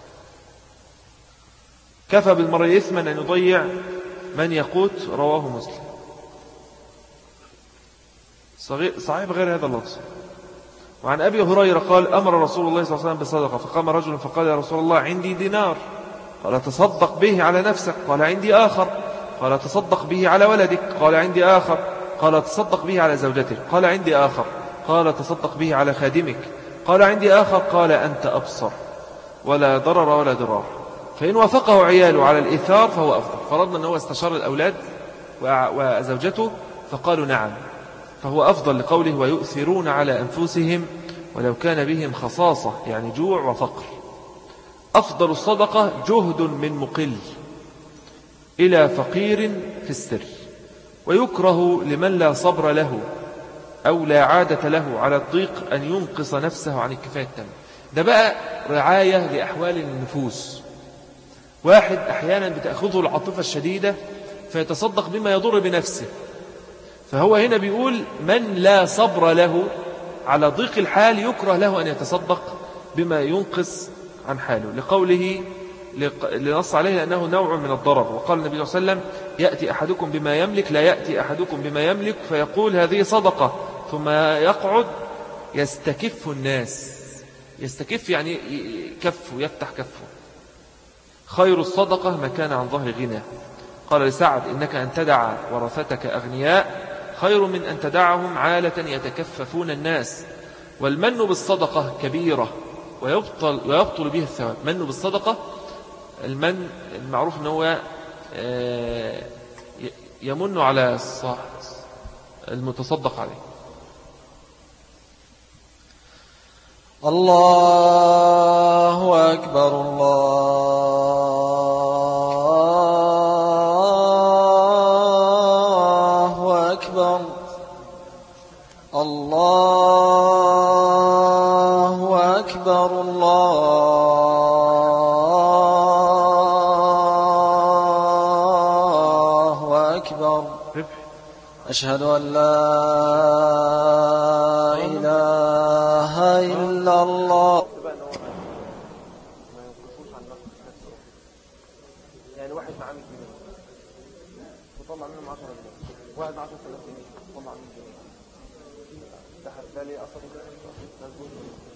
Speaker 1: كفى بالمرء إثما أن يضيع من يقوت، رواه مسلم. صحيح غير هذا اللفظ. وعن أبي هريرة قال: أمر رسول الله صلى الله عليه وسلم بصدقة، فقام رجل فقال: يا رسول الله عندي دينار. قال: تصدق به على نفسك. قال: عندي آخر. قال: تصدق به على ولدك. قال: عندي آخر. قال: تصدق به على زوجتك. قال: عندي آخر. قال: تصدق به على خادمك. قال: عندي آخر. قال: أنت أبصر ولا ضرر ولا ضرار. فإن وافقه عياله على الإيثار فهو أفضل. فرضنا أنه استشار الأولاد وزوجته فقالوا نعم، فهو أفضل، لقوله: ويؤثرون على أنفسهم ولو كان بهم خصاصة، يعني جوع وفقر. أفضل الصدقة جهد من مقل إلى فقير في السر. ويكره لمن لا صبر له أو لا عادة له على الضيق أن ينقص نفسه عن الكفاية التامة. ده بقى رعاية لأحوال النفوس. واحد أحيانا بتأخذه العاطفة الشديدة فيتصدق بما يضر بنفسه، فهو هنا بيقول من لا صبر له على ضيق الحال يكره له أن يتصدق بما ينقص عن حاله، لقوله لنص عليه أنه نوع من الضرر. وقال النبي صلى الله عليه وسلم: يأتي أحدكم بما يملك، لا يأتي أحدكم بما يملك فيقول هذه صدقة، ثم يقعد يستكف الناس. يستكف يعني كفه، يفتح كفه. خير الصدقة ما كان عن ظهر غنى. قال لسعد: إنك أن تدع ورثتك أغنياء خير من أن تدعهم عالة يتكففون الناس. والمن بالصدقة كبيرة ويبطل به الثواب. من بالصدقة، المن المعروف أنه يمن على المتصدق عليه.
Speaker 2: الله أكبر الله أكبر الله أكبر الله أكبر أشهد أن لا إله إلا الله.
Speaker 1: يعني واحد معاه 100 جنيه وطلع منهم 10 جنيه، واحد معاه 10000 جنيه وطلع 100 جنيه، ده حتى لي أصلا مظبوط.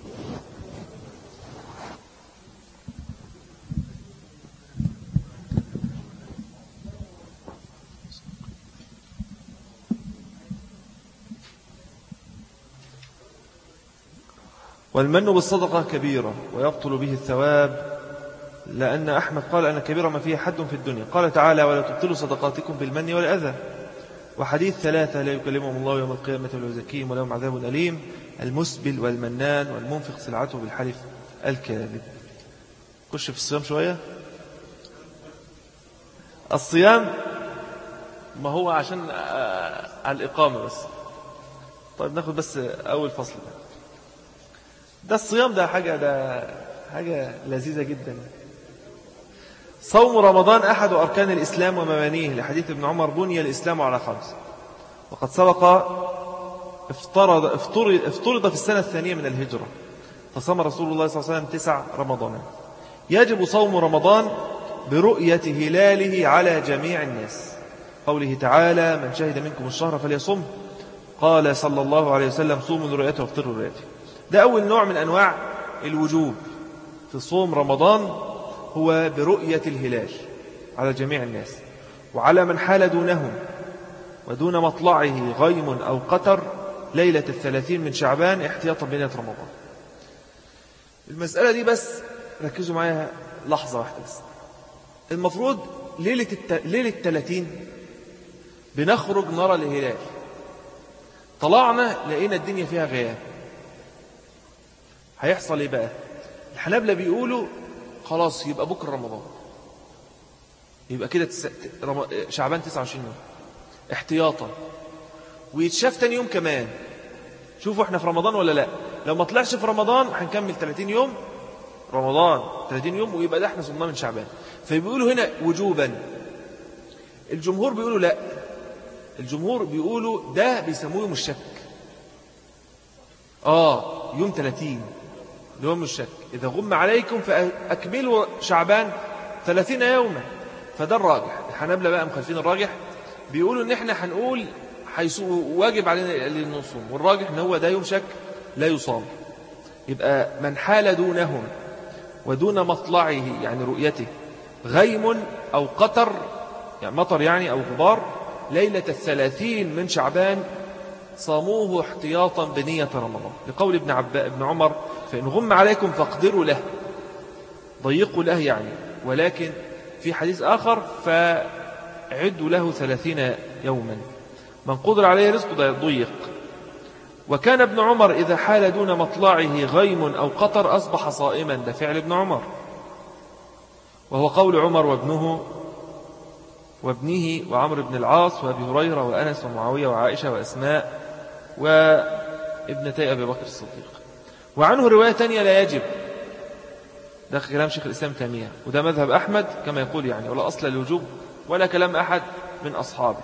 Speaker 1: والمن بالصدقة كبيرة ويبطل به الثواب، لأن أحمد قال أن كبيرة ما فيه حد في الدنيا. قال تعالى: ولا تبطلوا صدقاتكم بالمن والأذى. وحديث 3 لا يكلمهم الله يوم القيامة ولا يزكيهم ولهم عذاب أليم: المسبل والمنان والمنفق سلعته بالحلف الكاذب. خش في الصيام شوية. الصيام ما هو عشان على الإقامة بس. طيب ناخد بس أول فصل ده الصيام. ده حاجة لذيذة جدا. صوم رمضان أحد أركان الإسلام ومبانيه، لحديث ابن عمر: بني الإسلام على 5. وقد سبق افترض في السنة 2 من الهجرة، فصام رسول الله صلى الله عليه وسلم 9 رمضان. يجب صوم رمضان برؤية هلاله على جميع الناس، قوله تعالى: من شهد منكم الشهر فليصم. قال صلى الله عليه وسلم: صوموا لرؤيته وافطروا لرؤيته. ده أول نوع من أنواع الوجوب في صوم رمضان، هو برؤية الهلال على جميع الناس، وعلى من حال دونهم ودون مطلعه غيم أو قتر ليلة 30 من شعبان احتياطا بنية رمضان. المسألة دي بس ركزوا معايا لحظة واحدة بس. المفروض ليلة 30 بنخرج نرى الهلال، طلعنا لقينا الدنيا فيها غياب، هيحصل ايه بقى؟ الحنابلة بيقولوا خلاص يبقى بكرة رمضان، يبقى كده شعبان 29 يوم احتياطا، ويتشاف تاني يوم كمان. شوفوا احنا في رمضان ولا لا. لو ما طلعش في رمضان هنكمل 30 يوم رمضان، 30 يوم، ويبقى ده احنا صمنا من شعبان. فبيقولوا هنا وجوبا. الجمهور بيقولوا لا، الجمهور بيقولوا ده بيسموه يوم الشك. يوم 30 يوم الشك. إذا غم عليكم فأكملوا شعبان 30 يوما. فده الراجح. الحنابلة بقى مخالفين الراجح، بيقولوا ان احنا هنقول واجب علينا نصوم، والراجح ان هو ده يوم شك لا يصام. يبقى من حال دونهم ودون مطلعه يعني رؤيته غيم أو قطر يعني مطر يعني أو غبار ليلة 30 من شعبان صاموه احتياطا بنية رمضان، لقول ابن عمر: فإن غم عليكم فاقدروا له، ضيقوا له يعني، ولكن في حديث آخر فعدوا له 30 يوما، من قدر عليه رزقه ضيق. وكان ابن عمر إذا حال دون مطلعه غيم أو قطر أصبح صائما، ده فعل ابن عمر، وهو قول عمر وابنه وعمر بن العاص وأبي هريرة وأنس ومعاوية وعائشة وأسماء وابنتي أبي بكر الصديق. وعنه رواية تانية لا يجب، ده كلام شيخ الإسلام تيمية، وده مذهب أحمد كما يقول يعني، ولا أصل الوجوب ولا كلام أحد من أصحابه،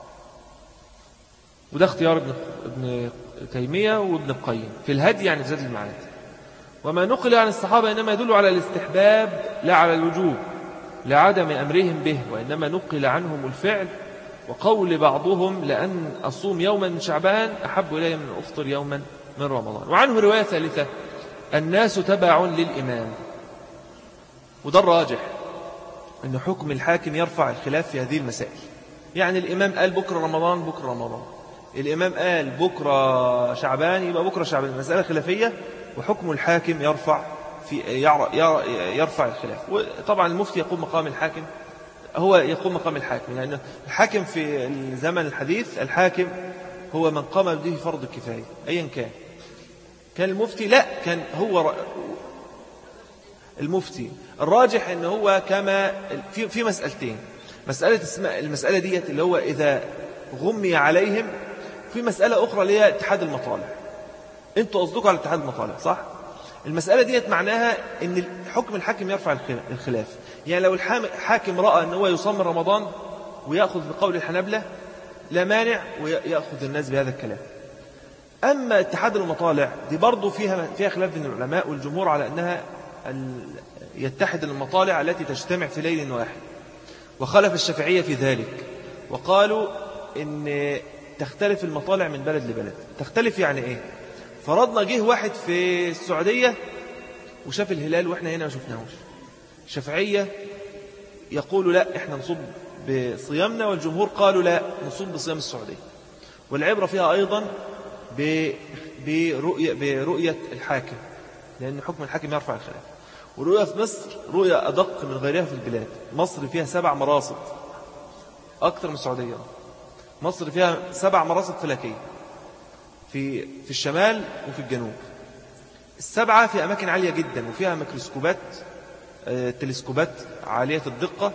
Speaker 1: وده اختيار ابن تيمية وابن القيم في الهدي يعني زاد المعاد. وما نقل عن الصحابة إنما يدل على الاستحباب لا على الوجوب لعدم أمرهم به، وإنما نقل عنهم الفعل، وقول بعضهم: لأن أصوم يوما من شعبان أحب إلي من أفطر يوما من رمضان. وعنه رواية ثالثة: الناس تبع للإمام، وده الراجح أن حكم الحاكم يرفع الخلاف في هذه المسائل. يعني الإمام قال بكرة رمضان، بكرة رمضان، الإمام قال بكرة شعبان، يبقى بكرة شعبان. المسألة خلافية، وحكم الحاكم يرفع الخلاف. وطبعا المفتي يقوم مقام الحاكم، هو يقوم مقام الحاكم، لأن يعني الحاكم في الزمن الحديث الحاكم هو من قام به فرض الكفاية أيا كان، كان المفتي لا، كان هو المفتي الراجح ان هو كما في مسألتين. المسألة ديت اللي هو إذا غمي عليهم، في مسألة أخرى اللي هي اتحاد المطالع. انتوا قصدكم على اتحاد المطالع صح؟ المسألة ديت معناها ان حكم الحاكم يرفع الخلاف. يعني لو الحاكم رأى ان هو يصوم رمضان ويأخذ بقول الحنابلة لا مانع ويأخذ الناس بهذا الكلام. أما اتحاد المطالع دي برضو فيها خلاف بين العلماء، والجمهور على أنها يتحد المطالع التي تجتمع في ليل واحد، وخالف الشافعية في ذلك وقالوا إن تختلف المطالع من بلد لبلد. تختلف يعني إيه؟ فرضنا جه واحد في السعودية وشاف الهلال وإحنا هنا ما شفناهوش، الشافعية يقولوا لا إحنا نصوم بصيامنا، والجمهور قالوا لا نصوم بصيام السعودية. والعبرة فيها أيضا برؤية الحاكم، لأن حكم الحاكم يرفع الخلاف. ورؤية في مصر رؤية أدق من غيرها في البلاد. مصر فيها 7 مراصد أكثر من السعودية. مصر فيها 7 مراصد فلكية في الشمال وفي الجنوب. ال7 في أماكن عالية جدا، وفيها ميكروسكوبات تلسكوبات عالية الدقة.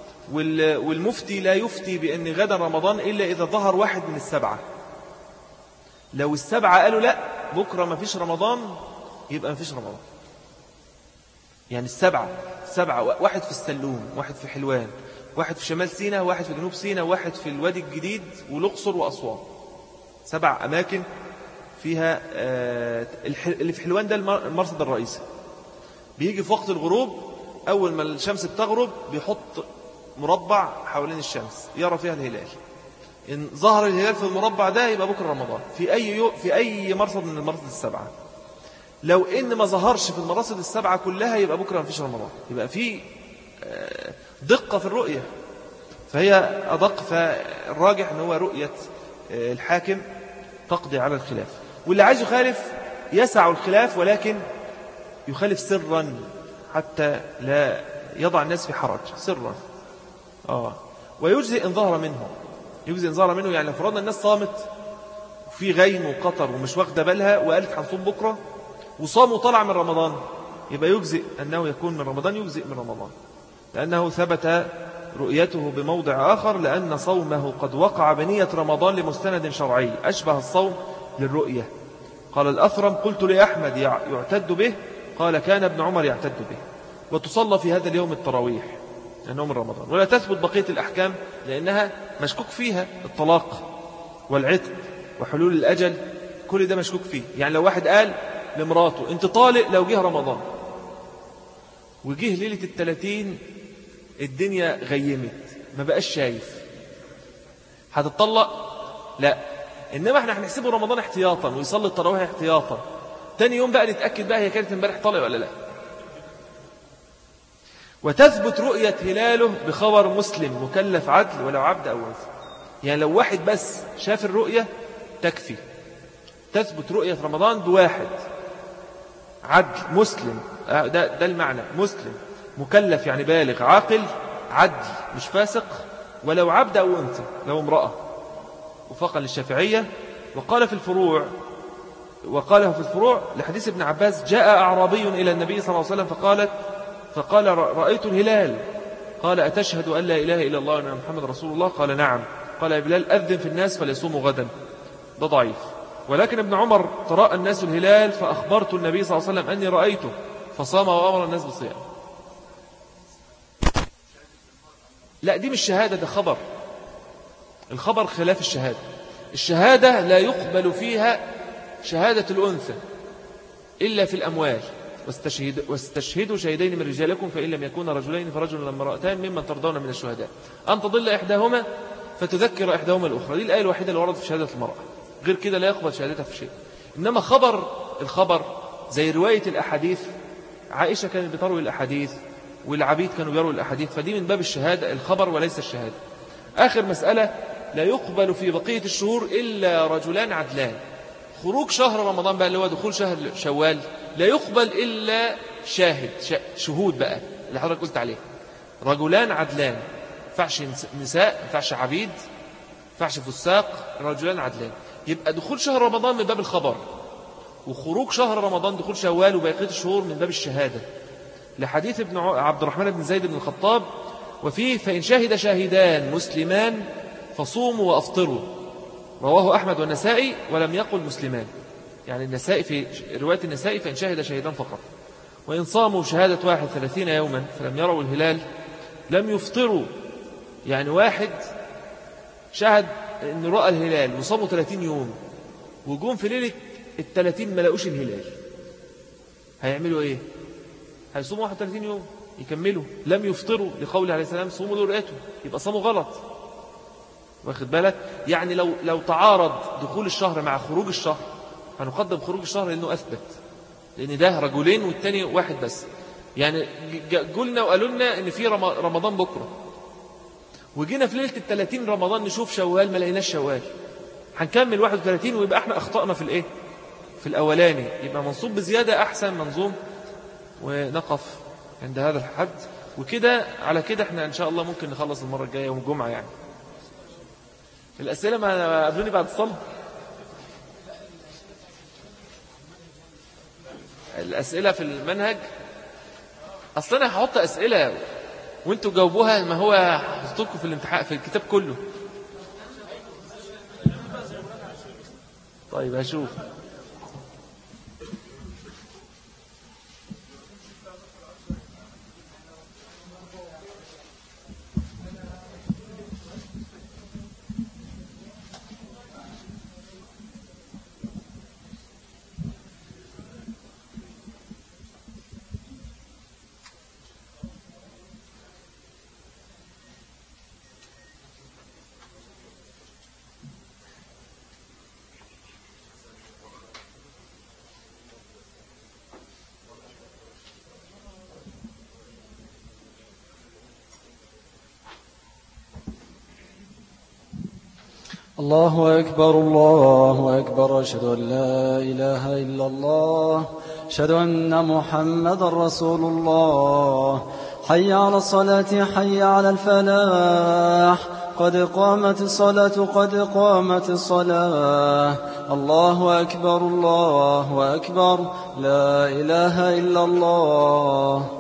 Speaker 1: والمفتي لا يفتي بأن غدا رمضان إلا إذا ظهر واحد من ال7. لو ال7 قالوا لا بكرة ما فيش رمضان، يبقى ما فيش رمضان. يعني السبعة واحد في السلوم، واحد في حلوان، واحد في شمال سيناء، واحد في جنوب سيناء، واحد في الوادي الجديد والأقصر وأسوان. 7 أماكن فيها. اللي في حلوان ده المرصد الرئيسي، بيجي في وقت الغروب أول ما الشمس بتغرب بيحط مربع حوالين الشمس يرى فيها الهلال. إن ظهر الهلال في المربع ده يبقى بكرة رمضان في أي مرصد من المرصد ال7. لو إن ما ظهرش في المراصد ال7 كلها يبقى بكرة ما فيش رمضان. يبقى في دقة في الرؤية، فهي أدق. فالراجح أنه هو رؤية الحاكم تقضي على الخلاف. واللي عايز يخالف يسع الخلاف، ولكن يخالف سرا حتى لا يضع الناس في حرج سرا. ويجزئ إن ظهر منه. يجزئ إن ظهر منه، يعني لو فرضنا الناس صامت وفي غيم وقطر ومش واخده بالها وقالت هنصوم بكرة وصام وطلع من رمضان، يبقى يجزئ أنه يكون من رمضان، يجزئ من رمضان، لأنه ثبت رؤيته بموضع آخر، لأن صومه قد وقع بنية رمضان لمستند شرعي أشبه الصوم للرؤية. قال الأثرم قلت لأحمد يعتد به؟ قال كان ابن عمر يعتد به. وتصلى في هذا اليوم التراويح لأنه من رمضان، ولا تثبت بقية الأحكام لأنها مشكوك فيها. الطلاق والعتق وحلول الأجل كل ده مشكوك فيه. يعني لو واحد قال لمراته انت طالق لو جه رمضان، وجه ليلة 30 الدنيا غيمت ما بقاش شايف، هتطلق؟ لا. إنما احنا هنحسبه رمضان احتياطا ويصلي التراويح احتياطا. تاني يوم بقى نتأكد بقى هي كانت امبارح طالق ولا لا. وتثبت رؤية هلاله بخبر مسلم مكلف عدل ولو عبد أو أنثى. يعني لو واحد بس شاف الرؤية تكفي. تثبت رؤية رمضان بواحد عدل مسلم، ده المعنى، مسلم مكلف يعني بالغ عاقل عدل مش فاسق، ولو عبد أو أنثى لو امرأة. وفقا للشافعية. وقاله في الفروع لحديث ابن عباس جاء أعرابي إلى النبي صلى الله عليه وسلم فقال رأيت الهلال. قال أتشهد أن لا إله إلا الله وأن محمد رسول الله؟ قال نعم. قال يا بلال أذن في الناس فليصوموا غدا. ده ضعيف. ولكن ابن عمر تراءى الناس الهلال فأخبرت النبي صلى الله عليه وسلم أني رأيته فصام وأمر الناس بالصيام. لا دي مش شهادة، ده خبر. الخبر خلاف الشهادة. الشهادة لا يقبل فيها شهادة الأنثى إلا في الأموال. واستشهدوا شهيدين من رجالكم فإن لم يكون رجلين فرجل وامرأتان ممن ترضون من الشهداء أن تضل إحداهما فتذكر إحداهما الأخرى. دي الآية الوحيدة اللي وردت في شهادة المرأة، غير كده لا يقبل شهادتها في شيء. إنما الخبر زي رواية الأحاديث، عائشة كانت بتروي الأحاديث والعبيد كانوا بيروا الأحاديث، فدي من باب الشهادة الخبر وليس الشهادة. آخر مسألة، لا يقبل في بقية الشهور إلا رجلان عدلان. خروج شهر رمضان بقى اللي هو دخول شهر شوال لا يقبل إلا شهود بقى اللي حضرتك قلت عليه، رجلان عدلان. فعش نساء، فعش عبيد، فعش فساق، رجلان عدلان. يبقى دخول شهر رمضان من باب الخبر، وخروج شهر رمضان دخول شوال وبقية الشهور من باب الشهادة، لحديث ابن عبد الرحمن بن زيد بن الخطاب وفيه فإن شهد شاهدان مسلمان فصوموا وأفطروا، رواه أحمد والنسائي ولم يقل مسلمان، يعني النسائي في رواية النسائي فإن شهد شاهدان فقط. وإن صاموا شهادة 31 يوما فلم يروا الهلال لم يفطروا، يعني واحد شهد أن رأى الهلال وصاموا 30 يوم وجون في ليلة 30 ما لقوش الهلال، هيعملوا إيه؟ هيصوموا 31 يوم يكملوا، لم يفطروا لقوله عليه السلام صوموا لرؤيته، يبقى صاموا غلط. واخد بالك؟ يعني لو تعارض دخول الشهر مع خروج الشهر هنقدم خروج الشهر لأنه أثبت، لأن ده رجلين والتاني واحد بس. يعني قلنا وقالوا لنا إن في رمضان بكرة، وجينا في ليلة 30 رمضان نشوف شوال ما لقيناش شوال، هنكمل 31 ويبقى احنا أخطأنا في الإيه؟ في الأولاني، يبقى منصوب بزيادة أحسن منظوم. ونقف عند هذا الحد، وكده على كده احنا إن شاء الله ممكن نخلص المرة الجاية يوم الجمعة. يعني الأسئلة ما قبلوني بعد الصلاة، الأسئلة في المنهج أصلا أنا هحط أسئلة وانتوا جاوبوها، ما هو هحطلكم في الامتحان في الكتاب كله. طيب هشوف.
Speaker 2: الله أكبر الله أكبر، أشهد أن لا إله إلا الله، أشهد أن محمد رسول الله. حي على الصلاة حي على الفلاح، قد قامت الصلاة قد قامت الصلاة. الله أكبر الله أكبر، لا إله إلا الله.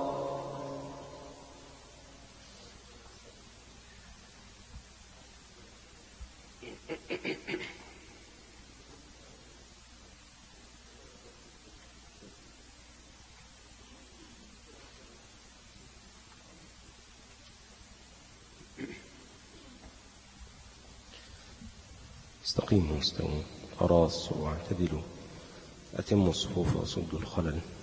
Speaker 3: استقيموا استقيموا، خلاص واعتدلوا، أتموا الصفوف وصدوا الخلل.